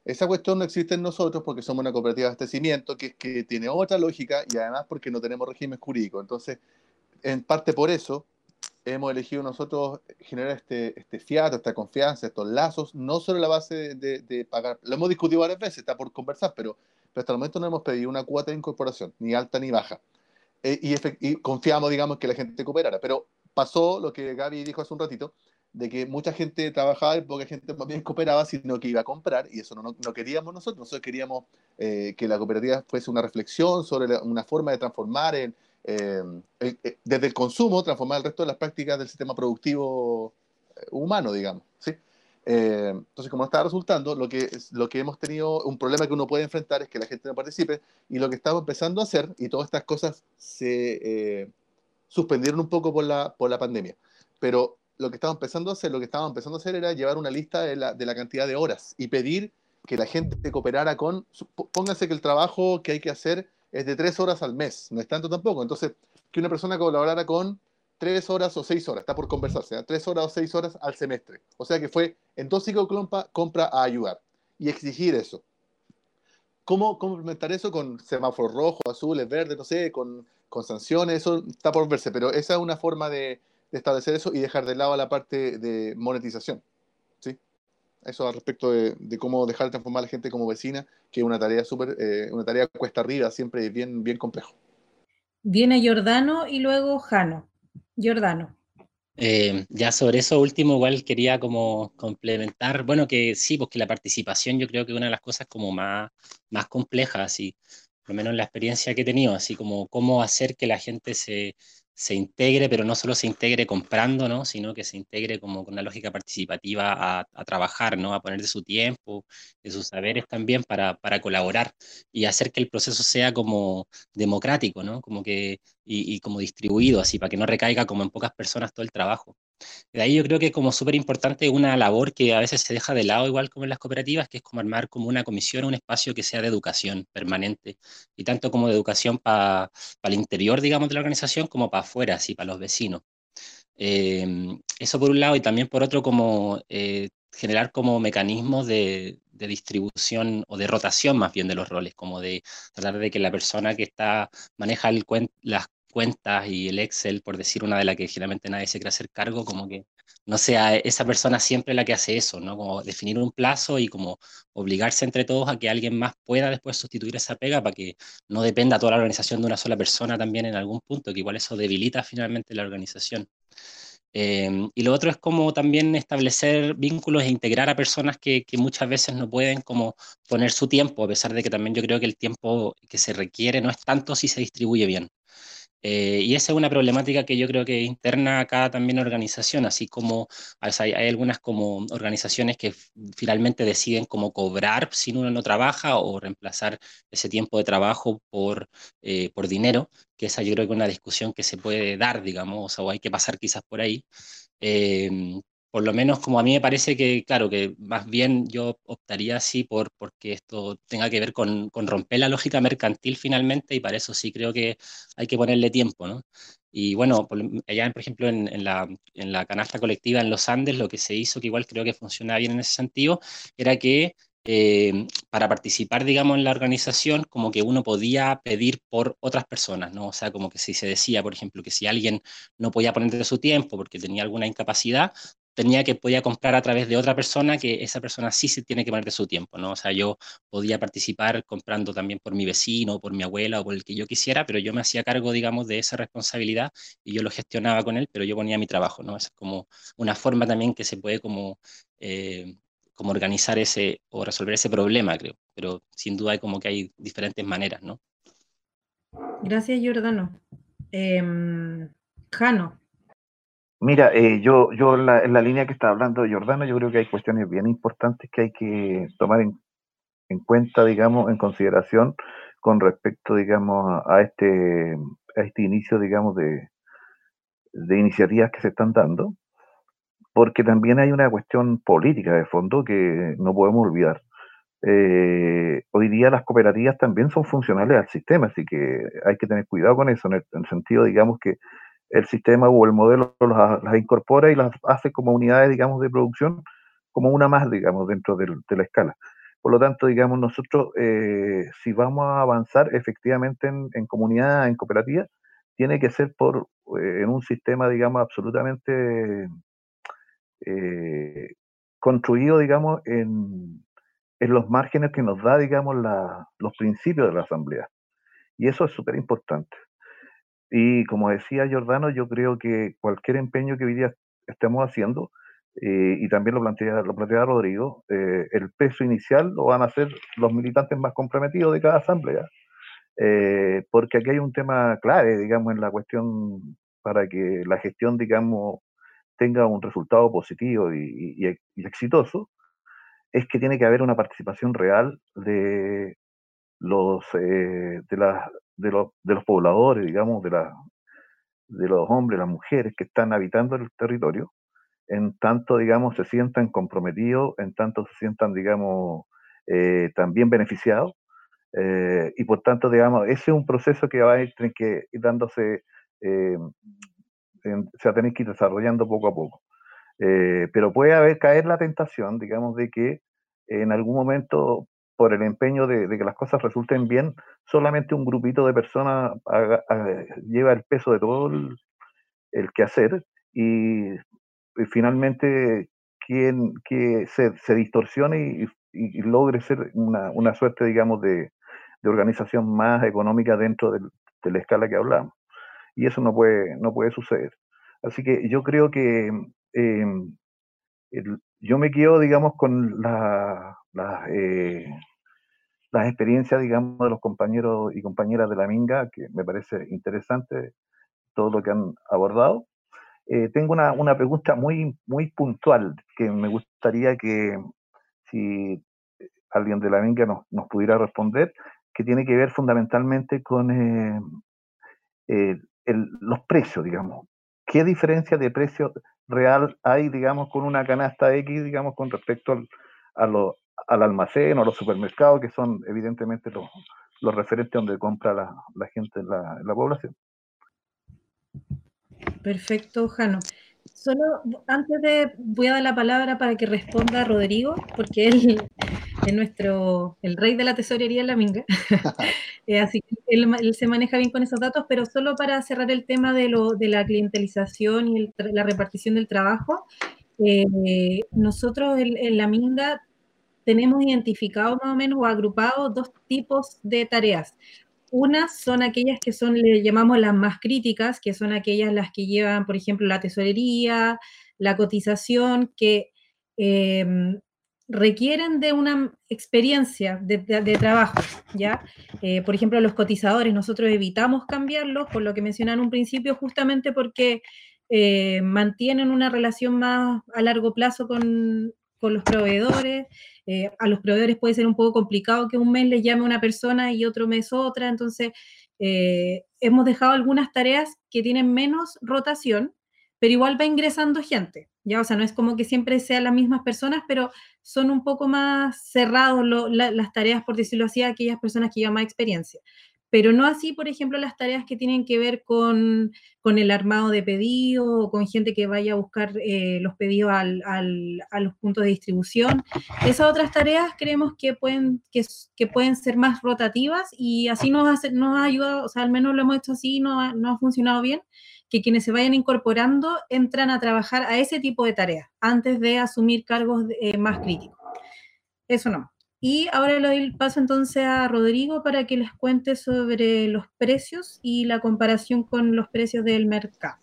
Esa cuestión no existe en nosotros porque somos una cooperativa de abastecimiento que, que tiene otra lógica y además porque no tenemos régimen jurídico. Entonces, en parte por eso, hemos elegido nosotros generar este, este fiato, esta confianza, estos lazos, no solo a la base de, de, de pagar. Lo hemos discutido varias veces, está por conversar, pero, pero hasta el momento no hemos pedido una cuota de incorporación, ni alta ni baja. Eh, y, y confiamos, digamos, que la gente cooperara. Pero pasó lo que Gaby dijo hace un ratito, de que mucha gente trabajaba y poca gente más bien cooperaba, sino que iba a comprar, y eso no, no, no queríamos nosotros. Nosotros queríamos eh, que la cooperativa fuese una reflexión sobre la, una forma de transformar en, eh, el, eh, desde el consumo, transformar el resto de las prácticas del sistema productivo humano, digamos, ¿sí? Eh, entonces, como no estaba resultando, lo que, lo que hemos tenido, un problema que uno puede enfrentar es que la gente no participe, y lo que estamos empezando a hacer, y todas estas cosas se eh, suspendieron un poco por la, por la pandemia, pero lo que estábamos empezando a hacer, lo que estábamos empezando a hacer era llevar una lista de la, de la cantidad de horas y pedir que la gente cooperara con, pónganse que el trabajo que hay que hacer es de tres horas al mes, no es tanto tampoco, entonces que una persona colaborara con tres horas o seis horas, está por conversarse, ¿eh? tres horas o seis horas al semestre, o sea que fue en dos ciclos compra, compra a ayudar y exigir eso. ¿Cómo, ¿Cómo implementar eso con semáforos rojos, azules, verdes, no sé, con, con sanciones? Eso está por verse, pero esa es una forma de, de establecer eso y dejar de lado la parte de monetización, ¿sí? Eso al respecto de, de cómo dejar de transformar a la gente como vecina, que es una tarea súper, eh, una tarea cuesta arriba, siempre bien, bien complejo. Viene Giordano y luego Jano. Giordano. Eh, ya sobre eso último, igual quería como complementar, bueno, que sí, porque la participación yo creo que es una de las cosas como más, más complejas, así, por lo menos en la experiencia que he tenido, así como cómo hacer que la gente se, se integre, pero no solo se integre comprando, ¿no? Sino que se integre como con una lógica participativa a, a trabajar, ¿no? A poner de su tiempo, de sus saberes también para, para colaborar y hacer que el proceso sea como democrático, ¿no? Como que, y, y como distribuido, así, para que no recaiga como en pocas personas todo el trabajo. De ahí yo creo que es como súper importante una labor que a veces se deja de lado, igual como en las cooperativas, que es como armar como una comisión, un espacio que sea de educación permanente, y tanto como de educación para pa el interior, digamos, de la organización, como para afuera, así, para los vecinos. Eh, eso por un lado, y también por otro, como eh, generar como mecanismos de, de distribución o de rotación más bien de los roles, como de tratar de que la persona que está maneja el cuen las cuentas y el Excel, por decir una de las que generalmente nadie se quiere hacer cargo, como que no sea esa persona siempre la que hace eso, ¿no? Como definir un plazo y como obligarse entre todos a que alguien más pueda después sustituir esa pega para que no dependa toda la organización de una sola persona también en algún punto, que igual eso debilita finalmente la organización. Eh, y lo otro es como también establecer vínculos e integrar a personas que, que muchas veces no pueden como poner su tiempo, a pesar de que también yo creo que el tiempo que se requiere no es tanto si se distribuye bien. Eh, y esa es una problemática que yo creo que es interna a cada también organización, así como o sea, hay, hay algunas como organizaciones que finalmente deciden como cobrar si uno no trabaja o reemplazar ese tiempo de trabajo por, eh, por dinero, que esa yo creo que es una discusión que se puede dar, digamos, o, sea, o hay que pasar quizás por ahí. Eh, por lo menos como a mí me parece que, claro, que más bien yo optaría así por porque esto tenga que ver con, con romper la lógica mercantil finalmente, y para eso sí creo que hay que ponerle tiempo, ¿no? Y bueno, por, allá, por ejemplo, en, en, la, en la canasta colectiva en los Andes, lo que se hizo, que igual creo que funciona bien en ese sentido, era que eh, para participar, digamos, en la organización, como que uno podía pedir por otras personas, ¿no? O sea, como que si se decía, por ejemplo, que si alguien no podía poner de su tiempo porque tenía alguna incapacidad, tenía que podía comprar a través de otra persona, que esa persona sí se tiene que poner de su tiempo, ¿no? O sea, yo podía participar comprando también por mi vecino, por mi abuela o por el que yo quisiera, pero yo me hacía cargo, digamos, de esa responsabilidad y yo lo gestionaba con él, pero yo ponía mi trabajo, ¿no? Es como una forma también que se puede como, eh, como organizar ese o resolver ese problema, creo, pero sin duda hay como que hay diferentes maneras, ¿no? Gracias, Giordano. Eh, Jano. Mira, eh, yo, yo en la, en la línea que está hablando Giordano, yo creo que hay cuestiones bien importantes que hay que tomar en, en cuenta, digamos, en consideración con respecto, digamos, a este, a este inicio, digamos, de, de iniciativas que se están dando, porque también hay una cuestión política de fondo que no podemos olvidar. Eh, hoy día las cooperativas también son funcionales al sistema, así que hay que tener cuidado con eso, en el, en el sentido, digamos, que el sistema o el modelo las, las incorpora y las hace como unidades, digamos, de producción, como una más, digamos, dentro del, de la escala. Por lo tanto, digamos, nosotros, eh, si vamos a avanzar efectivamente en, en comunidad, en cooperativa, tiene que ser por eh, en un sistema, digamos, absolutamente eh, construido, digamos, en, en los márgenes que nos da, digamos, la, los principios de la Asamblea. Y eso es súper importante. Y como decía Giordano, yo creo que cualquier empeño que hoy día estemos haciendo, eh, y también lo plantea, lo plantea Rodrigo, eh, el peso inicial lo van a hacer los militantes más comprometidos de cada asamblea, eh, porque aquí hay un tema clave, digamos, en la cuestión para que la gestión, digamos, tenga un resultado positivo y, y, y exitoso, es que tiene que haber una participación real de los, eh, de, la, de, los, de los pobladores, digamos, de, la, de los hombres, las mujeres que están habitando el territorio, en tanto, digamos, se sientan comprometidos, en tanto se sientan, digamos, eh, también beneficiados, eh, y por tanto, digamos, ese es un proceso que va a ir, que ir dándose, eh, en, se va a tener que ir desarrollando poco a poco. Eh, pero puede haber, caer la tentación, digamos, de que en algún momento, por el empeño de, de que las cosas resulten bien, solamente un grupito de personas haga, haga, lleva el peso de todo el, el quehacer, y, y finalmente quien que se, se distorsione y, y, y logre ser una, una suerte, digamos, de, de organización más económica dentro del, de la escala que hablamos. Y eso no puede, no puede suceder. Así que yo creo que eh, el, yo me quedo, digamos, con la, la, eh, las experiencias, digamos, de los compañeros y compañeras de la Minga, que me parece interesante todo lo que han abordado. Eh, tengo una, una pregunta muy, muy puntual que me gustaría que si alguien de la Minga nos, nos pudiera responder, que tiene que ver fundamentalmente con eh, eh, el, los precios, digamos. ¿Qué diferencia de precio real hay, digamos, con una canasta X, digamos, con respecto al, a lo, al almacén o a los supermercados, que son evidentemente los, los referentes donde compra la, la gente en la, en la población? Perfecto, Jano. Solo antes de, voy a dar la palabra para que responda Rodrigo, porque él es nuestro, el rey de la tesorería en la Minga. eh, así que él, él se maneja bien con esos datos, pero solo para cerrar el tema de, lo, de la clientelización y el, la repartición del trabajo, eh, nosotros en, en la Minga tenemos identificado más o menos o agrupado dos tipos de tareas. Unas son aquellas que son, le llamamos las más críticas, que son aquellas las que llevan, por ejemplo, la tesorería, la cotización, que eh, requieren de una experiencia de, de, de trabajo, ¿ya? Eh, por ejemplo, los cotizadores, nosotros evitamos cambiarlos, por lo que mencioné en un principio, justamente porque eh, mantienen una relación más a largo plazo con, con los proveedores. Eh, a los proveedores puede ser un poco complicado que un mes les llame una persona y otro mes otra, entonces eh, hemos dejado algunas tareas que tienen menos rotación, pero igual va ingresando gente, ¿ya? O sea, no es como que siempre sean las mismas personas, pero son un poco más cerrados lo, la, las tareas, por decirlo así, a aquellas personas que llevan más experiencia. Pero no así, por ejemplo, las tareas que tienen que ver con, con el armado de pedidos o con gente que vaya a buscar eh, los pedidos al, al, a los puntos de distribución. Esas otras tareas creemos que pueden, que, que pueden ser más rotativas y así nos, hace, nos ha ayudado, o sea, al menos lo hemos hecho así, no ha, no ha funcionado bien, que quienes se vayan incorporando entran a trabajar a ese tipo de tareas antes de asumir cargos eh, más críticos. Eso no. Y ahora le doy el paso entonces a Rodrigo para que les cuente sobre los precios y la comparación con los precios del mercado.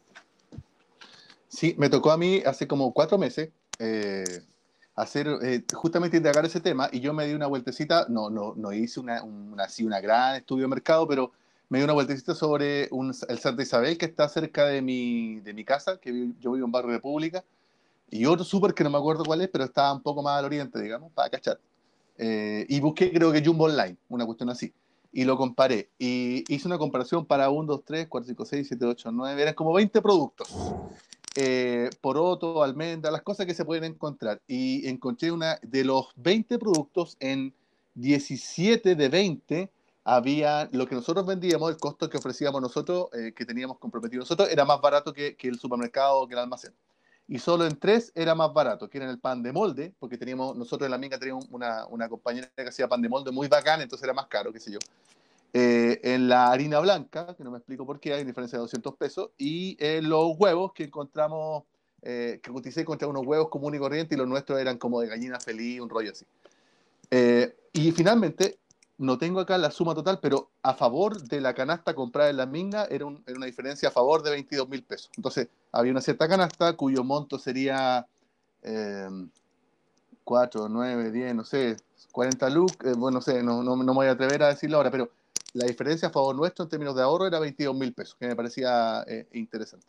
Sí, me tocó a mí hace como cuatro meses eh, hacer, eh, justamente indagar ese tema, y yo me di una vueltecita, no, no, no hice una, una, así una gran estudio de mercado, pero me di una vueltecita sobre un, el Santa Isabel, que está cerca de mi, de mi casa, que vivo, yo vivo en Barrio República, y otro súper que no me acuerdo cuál es, pero está un poco más al oriente, digamos, para cachar. Eh, y busqué, creo que Jumbo Online, una cuestión así, y lo comparé, y hice una comparación para uno, dos, tres, cuatro, cinco, seis, siete, ocho, nueve, eran como veinte productos, eh, poroto, almendra, las cosas que se pueden encontrar, y encontré una, de los veinte productos, en diecisiete de veinte había, lo que nosotros vendíamos, el costo que ofrecíamos nosotros, eh, que teníamos comprometido nosotros, era más barato que, que el supermercado, que el almacén. y solo en tres era más barato, que era el pan de molde, porque teníamos, nosotros en la Minga teníamos una, una compañera que hacía pan de molde muy bacán, entonces era más caro, qué sé yo. Eh, en la harina blanca, que no me explico por qué, hay diferencia de doscientos pesos, y en los huevos que encontramos, eh, que coticé contra unos huevos comunes y corrientes, y los nuestros eran como de gallina feliz, un rollo así. Eh, y finalmente, no tengo acá la suma total, pero a favor de la canasta comprada en la Minga era, un, era una diferencia a favor de veintidós mil pesos. Entonces, había una cierta canasta cuyo monto sería eh, cuatro, nueve, diez, no sé, cuarenta lucas, eh, bueno, no sé, no, no, no me voy a atrever a decirlo ahora, pero la diferencia a favor nuestro en términos de ahorro era veintidós mil pesos, que me parecía eh, interesante.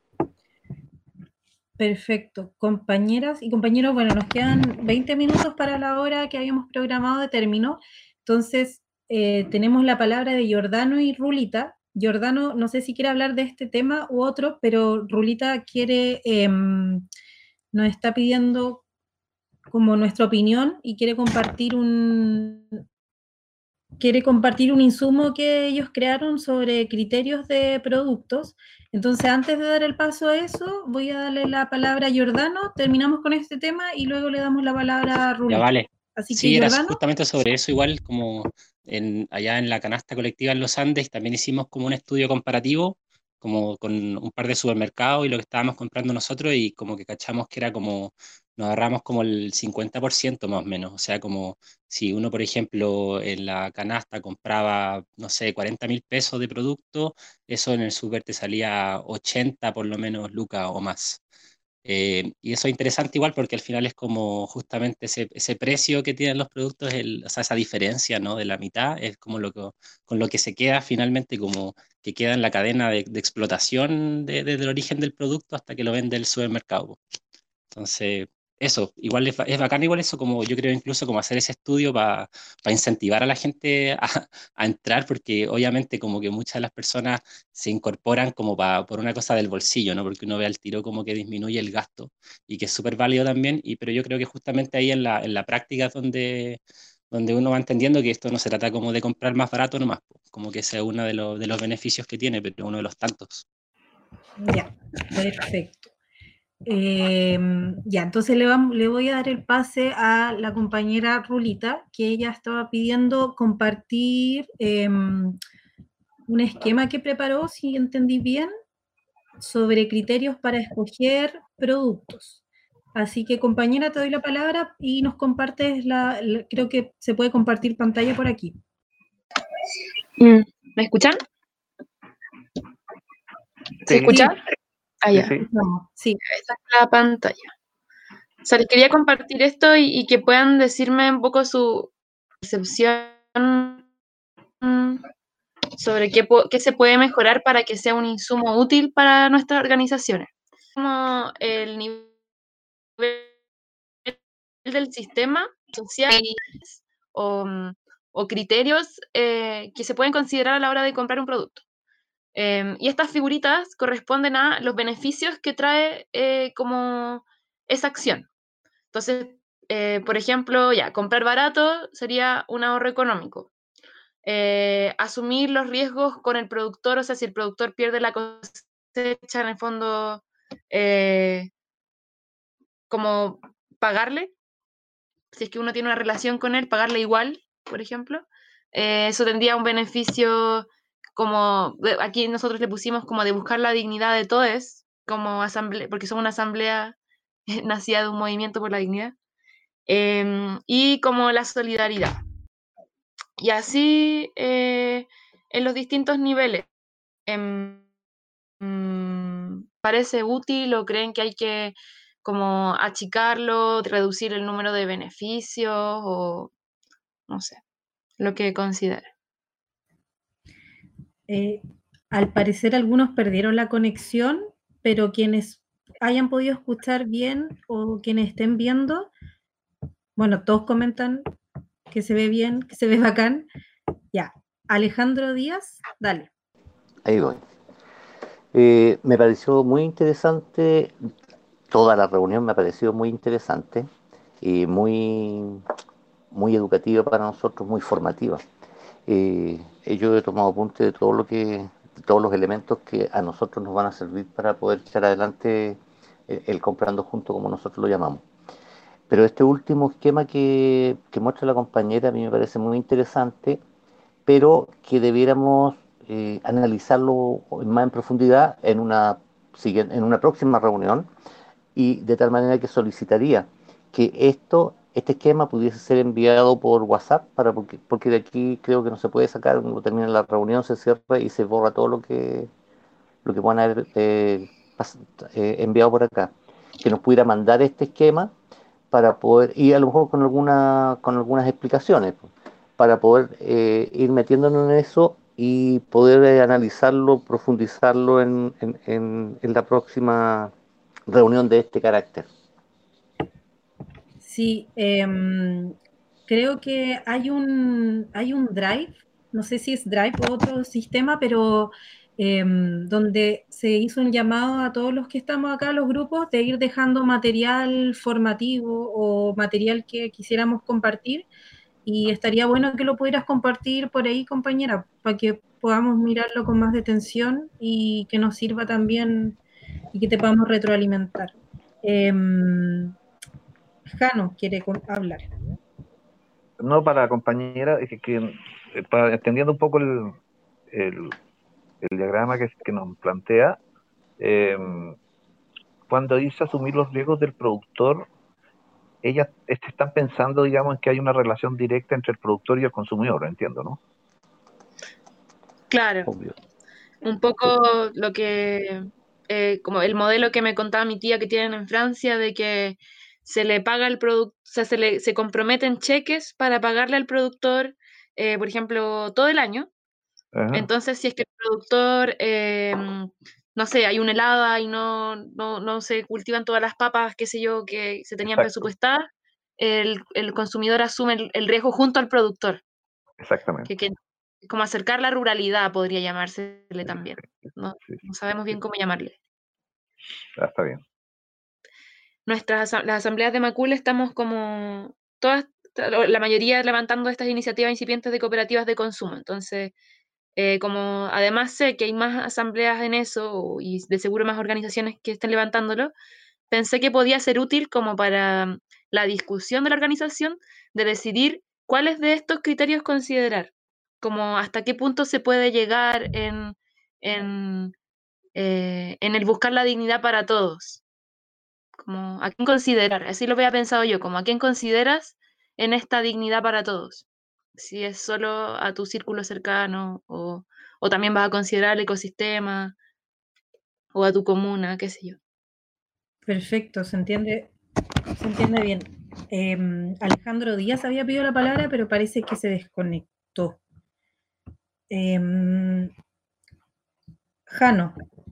Perfecto. Compañeras y compañeros, bueno, nos quedan veinte minutos para la hora que habíamos programado de término. Entonces, eh, tenemos la palabra de Giordano y Rulita. Giordano, no sé si quiere hablar de este tema u otro, pero Rulita quiere, eh, nos está pidiendo como nuestra opinión y quiere compartir un, quiere compartir un insumo que ellos crearon sobre criterios de productos. Entonces, antes de dar el paso a eso, voy a darle la palabra a Giordano, terminamos con este tema y luego le damos la palabra a Rulita. Ya vale. Así Sí, que, era Giordano. justamente sobre eso, igual como en, allá en la canasta colectiva en los Andes, también hicimos como un estudio comparativo, como con un par de supermercados y lo que estábamos comprando nosotros, y como que cachamos que era como, nos agarramos como el cincuenta por ciento más o menos, o sea, como si uno, por ejemplo, en la canasta compraba, no sé, cuarenta mil pesos de producto, eso en el súper te salía ochenta por lo menos lucas o más. Eh, y eso es interesante igual porque al final es como justamente ese, ese precio que tienen los productos, el, o sea, esa diferencia, ¿no? De la mitad, es como lo que, con lo que se queda finalmente, como que queda en la cadena de, de explotación de, de, del origen del producto hasta que lo vende el supermercado. Entonces, eso, igual es, es bacán, igual eso, como yo creo incluso como hacer ese estudio para pa incentivar a la gente a, a entrar, porque obviamente como que muchas de las personas se incorporan como pa, por una cosa del bolsillo, ¿no? Porque uno ve al tiro como que disminuye el gasto y que es súper válido también, y, pero yo creo que justamente ahí en la, en la práctica es donde, donde uno va entendiendo que esto no se trata como de comprar más barato nomás, como que sea uno de, los de los beneficios que tiene, pero uno de los tantos. Ya, perfecto. Eh, ya, entonces le, vamos, le voy a dar el pase a la compañera Rulita, que ella estaba pidiendo compartir eh, un esquema que preparó, si entendí bien, sobre criterios para escoger productos. Así que, compañera, te doy la palabra y nos compartes la, la creo que se puede compartir pantalla por aquí. ¿Me escuchan? ¿Se Sí. escucha? Ah, ya. Sí, sí. Esa es la pantalla. O sea, les quería compartir esto y, y que puedan decirme un poco su percepción sobre qué, qué se puede mejorar para que sea un insumo útil para nuestras organizaciones. Como el nivel del sistema social o, o criterios eh, que se pueden considerar a la hora de comprar un producto. Eh, y estas figuritas corresponden a los beneficios que trae eh, como esa acción. Entonces, eh, por ejemplo, ya, comprar barato sería un ahorro económico. Eh, asumir los riesgos con el productor, o sea, si el productor pierde la cosecha, en el fondo, eh, como pagarle, si es que uno tiene una relación con él, pagarle igual, por ejemplo. Eh, eso tendría un beneficio como, aquí nosotros le pusimos como de buscar la dignidad de todos, como asamblea, porque somos una asamblea nacida de un movimiento por la dignidad, eh, y como la solidaridad. Y así eh, en los distintos niveles. Eh, ¿Parece útil o creen que hay que como achicarlo, reducir el número de beneficios o no sé, lo que consideren? Eh, al parecer algunos perdieron la conexión, pero quienes hayan podido escuchar bien o quienes estén viendo, bueno, todos comentan que se ve bien, que se ve bacán. Ya, Alejandro Díaz, dale. Ahí voy. Eh, me pareció muy interesante, toda la reunión me ha parecido muy interesante y muy, muy educativa para nosotros, muy formativa. Eh, yo he tomado apunte de todo lo que, de todos los elementos que a nosotros nos van a servir para poder echar adelante el, el comprando junto, como nosotros lo llamamos. Pero este último esquema que, que muestra la compañera a mí me parece muy interesante, pero que debiéramos eh, analizarlo más en profundidad en una, en una próxima reunión, y de tal manera que solicitaría que esto, este esquema pudiese ser enviado por WhatsApp, para porque, porque de aquí creo que no se puede sacar, cuando termina la reunión se cierra y se borra todo lo que, lo que puedan haber eh, pas, eh, enviado por acá. Que nos pudiera mandar este esquema para poder, y a lo mejor con, alguna, con algunas explicaciones, para poder eh, ir metiéndonos en eso y poder eh, analizarlo, profundizarlo en, en, en, en la próxima reunión de este carácter. Sí, eh, creo que hay un, hay un Drive, no sé si es Drive o otro sistema, pero eh, donde se hizo un llamado a todos los que estamos acá, los grupos, de ir dejando material formativo o material que quisiéramos compartir, y estaría bueno que lo pudieras compartir por ahí, compañera, para que podamos mirarlo con más detención y que nos sirva también y que te podamos retroalimentar. Eh, Jano quiere hablar. No, para la compañera, es que, que para, entendiendo un poco el, el, el diagrama que, que nos plantea, eh, cuando dice asumir los riesgos del productor, ellas están pensando, digamos, en que hay una relación directa entre el productor y el consumidor, entiendo, ¿no? Claro. Obvio. Un poco lo que, eh, como el modelo que me contaba mi tía que tienen en Francia, de que se le paga el producto, o sea, se, le, se comprometen cheques para pagarle al productor, eh, por ejemplo, todo el año. Ajá. Entonces, si es que el productor, eh, no sé, hay una helada y no, no, no se cultivan todas las papas, qué sé yo, que se tenían Exacto. presupuestadas, el, el consumidor asume el, el riesgo junto al productor. Exactamente. Que, que, como acercar la ruralidad podría llamársele también. No, Sí, sí, no sabemos bien cómo llamarle. ah, está bien. Nuestras las asambleas de Macul estamos como todas, la mayoría levantando estas iniciativas incipientes de cooperativas de consumo. Entonces, eh, como además sé que hay más asambleas en eso y de seguro más organizaciones que estén levantándolo, pensé que podía ser útil como para la discusión de la organización de decidir cuáles de estos criterios considerar, como hasta qué punto se puede llegar en, en, eh, en el buscar la dignidad para todos. Como a quién considerar, así lo había pensado yo, como a quién consideras en esta dignidad para todos. Si es solo a tu círculo cercano o, o también vas a considerar el ecosistema o a tu comuna, qué sé yo. Perfecto, se entiende, se entiende bien. Eh, Alejandro Díaz había pedido la palabra, pero parece que se desconectó. Eh, Jano.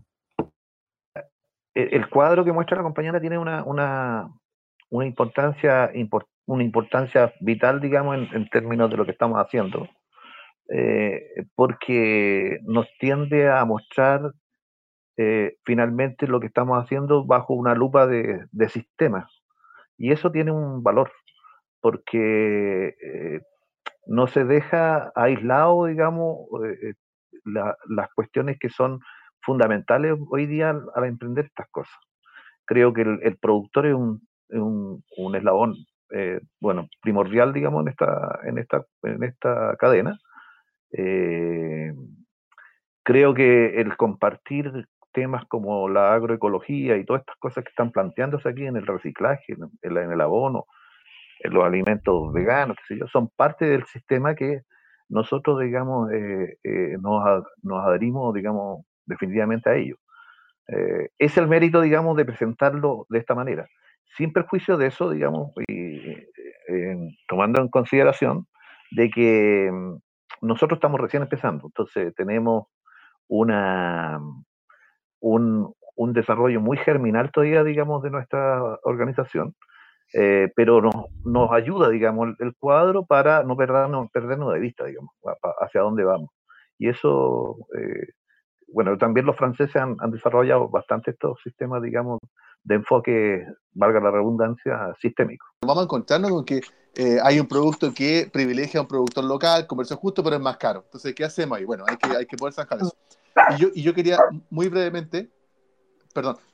El, el cuadro que muestra la compañera tiene una, una, una importancia import, una importancia vital, digamos, en, en términos de lo que estamos haciendo, eh, porque nos tiende a mostrar eh, finalmente lo que estamos haciendo bajo una lupa de, de sistemas. Y eso tiene un valor, porque eh, no se deja aislado, digamos, eh, la, las cuestiones que son fundamentales hoy día al, al emprender estas cosas. Creo que el, el productor es un, un, un eslabón, eh, bueno, primordial, digamos, en esta, en esta, en esta cadena. Eh, creo que el compartir temas como la agroecología y todas estas cosas que están planteándose aquí en el reciclaje, en el, en el abono, en los alimentos veganos, qué sé yo, son parte del sistema que nosotros, digamos, eh, eh, nos, nos adherimos, digamos, definitivamente a ello. Eh, es el mérito, digamos, de presentarlo de esta manera, sin perjuicio de eso, digamos, y, eh, tomando en consideración de que um, nosotros estamos recién empezando, entonces tenemos una, un, un desarrollo muy germinal todavía, digamos, de nuestra organización, eh, pero nos, nos ayuda, digamos, el, el cuadro para no perdernos, perdernos de vista, digamos, hacia dónde vamos. Y eso, eh, bueno, también los franceses han, han desarrollado bastante estos sistemas, digamos, de enfoque, valga la redundancia, sistémico. Vamos a encontrarnos con que eh, hay un producto que privilegia a un productor local, comercio justo, pero es más caro. Entonces, ¿qué hacemos ahí? Bueno, hay que, hay que poder sacar eso. Y yo, y yo quería muy brevemente, perdón,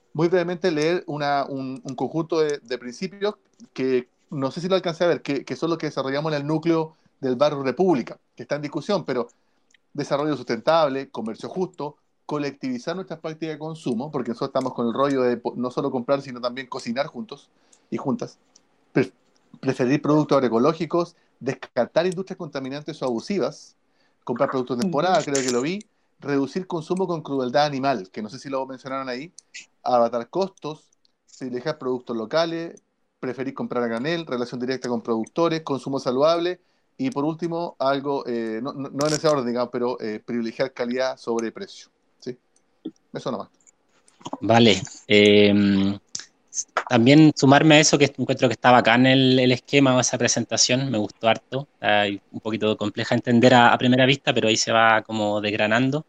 muy brevemente leer una, un, un conjunto de, de principios que no sé si lo alcancé a ver, que, que son los que desarrollamos en el núcleo del Barrio República, que está en discusión, pero desarrollo sustentable, comercio justo, colectivizar nuestras prácticas de consumo, porque nosotros estamos con el rollo de no solo comprar, sino también cocinar juntos y juntas, Pre preferir productos agroecológicos, descartar industrias contaminantes o abusivas, comprar productos de temporada, creo que lo vi, reducir consumo con crueldad animal, que no sé si lo mencionaron ahí, abatar costos, privilegiar productos locales, preferir comprar a granel, relación directa con productores, consumo saludable, y por último, algo, eh, no, no, no en ese orden, digamos, pero eh, privilegiar calidad sobre precio. ¿Sí? Eso nomás. Vale. Eh, también sumarme a eso, que encuentro que está bacán el, el esquema o esa presentación, me gustó harto. Está un poquito compleja de entender a, a primera vista, pero ahí se va como desgranando.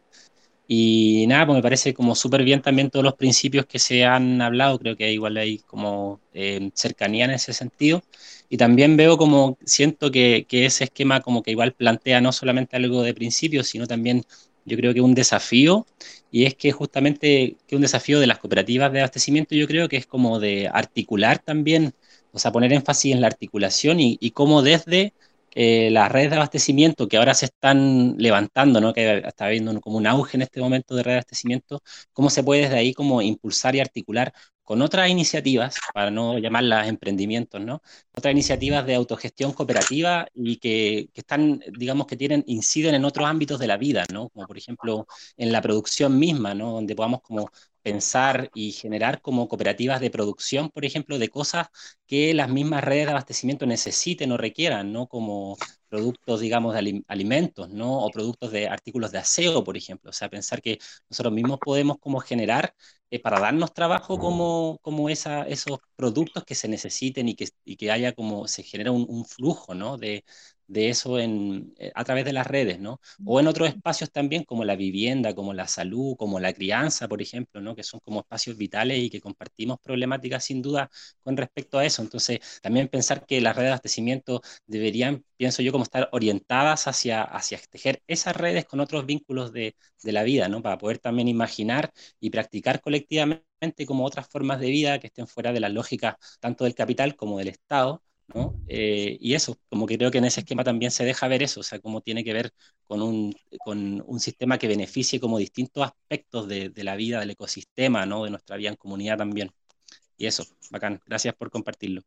Y nada, pues me parece como súper bien también todos los principios que se han hablado, creo que igual hay como eh, cercanía en ese sentido. Y también veo como, siento que, que ese esquema como que igual plantea no solamente algo de principios, sino también yo creo que un desafío, y es que justamente que un desafío de las cooperativas de abastecimiento yo creo que es como de articular también, o sea, poner énfasis en la articulación y, y cómo desde eh, las redes de abastecimiento que ahora se están levantando, ¿no? Que está habiendo como un auge en este momento de redes de abastecimiento, cómo se puede desde ahí como impulsar y articular con otras iniciativas, para no llamarlas emprendimientos, ¿no? Otras iniciativas de autogestión cooperativa y que, que están, digamos, que tienen, inciden en otros ámbitos de la vida, ¿no? Como por ejemplo en la producción misma, ¿no? Donde podamos como pensar y generar como cooperativas de producción, por ejemplo, de cosas que las mismas redes de abastecimiento necesiten o requieran, ¿no? Como productos, digamos, de alimentos, ¿no? O productos de artículos de aseo, por ejemplo. O sea, pensar que nosotros mismos podemos como generar eh, para darnos trabajo como, como esa, esos productos que se necesiten y que, y que haya como, se genera un, un flujo, ¿no? De, de eso en, eh, a través de las redes, ¿no? O en otros espacios también como la vivienda, como la salud, como la crianza, por ejemplo, ¿no? Que son como espacios vitales y que compartimos problemáticas sin duda con respecto a eso. Entonces, también pensar que las redes de abastecimiento deberían, pienso yo, como estar orientadas hacia, hacia tejer esas redes con otros vínculos de, de la vida, ¿no? Para poder también imaginar y practicar colectivamente como otras formas de vida que estén fuera de la lógica tanto del capital como del Estado, ¿no? Eh, y eso, como que creo que en ese esquema también se deja ver eso, o sea, cómo tiene que ver con un, con un sistema que beneficie como distintos aspectos de, de la vida, del ecosistema, ¿no? De nuestra vida en comunidad también. Y eso, bacán. Gracias por compartirlo.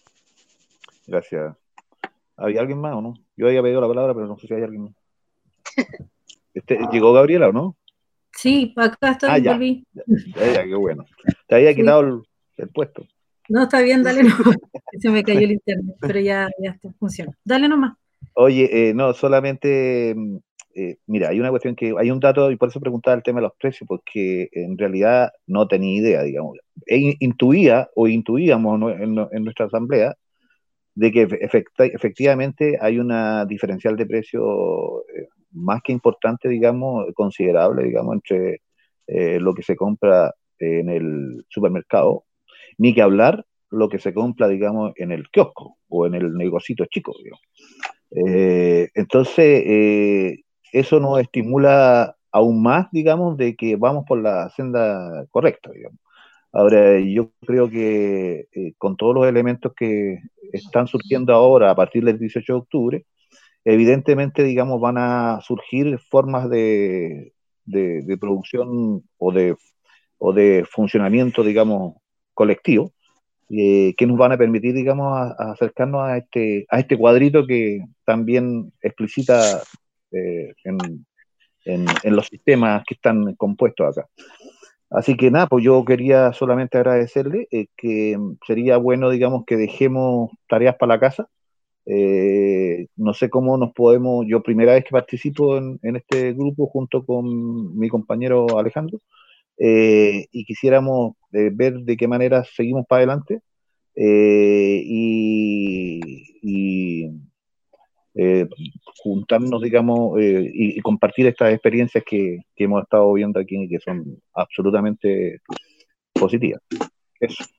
Gracias. ¿Había alguien más o no? Yo había pedido la palabra, pero no sé si hay alguien más. Este, ¿Llegó Gabriela o no? Sí, acá estoy, ah, ya. volví. Ya, ya, qué bueno. Te había Sí. quitado el, el puesto. No, está bien, dale nomás. Se me cayó el internet, pero ya, ya está, funciona. Dale nomás. Oye, eh, no, solamente, eh, mira, hay una cuestión que, hay un dato, y por eso preguntaba el tema de los precios, porque en realidad no tenía idea, digamos. E intuía, o intuíamos, ¿no? en, en nuestra asamblea, de que efecti efectivamente hay una diferencial de precio eh, más que importante, digamos, considerable, digamos, entre eh, lo que se compra en el supermercado, ni que hablar lo que se compra, digamos, en el kiosco o en el negocito chico, digamos. Eh, entonces, eh, eso nos estimula aún más, digamos, de que vamos por la senda correcta, digamos. Ahora, yo creo que eh, con todos los elementos que están surgiendo ahora a partir del dieciocho de octubre, evidentemente, digamos, van a surgir formas de, de, de producción o de, o de funcionamiento, digamos, colectivo, eh, que nos van a permitir, digamos, a, a acercarnos a este, a este cuadrito que también explicita eh, en, en, en los sistemas que están compuestos acá. Así que nada, pues yo quería solamente agradecerle, eh, que sería bueno, digamos, que dejemos tareas para la casa. Eh, no sé cómo nos podemos, yo primera vez que participo en, en este grupo junto con mi compañero Alejandro, eh, y quisiéramos eh, ver de qué manera seguimos para adelante, eh, y, y eh, juntarnos, digamos, eh, y, y compartir estas experiencias que, que hemos estado viendo aquí y que son absolutamente positivas. Eso.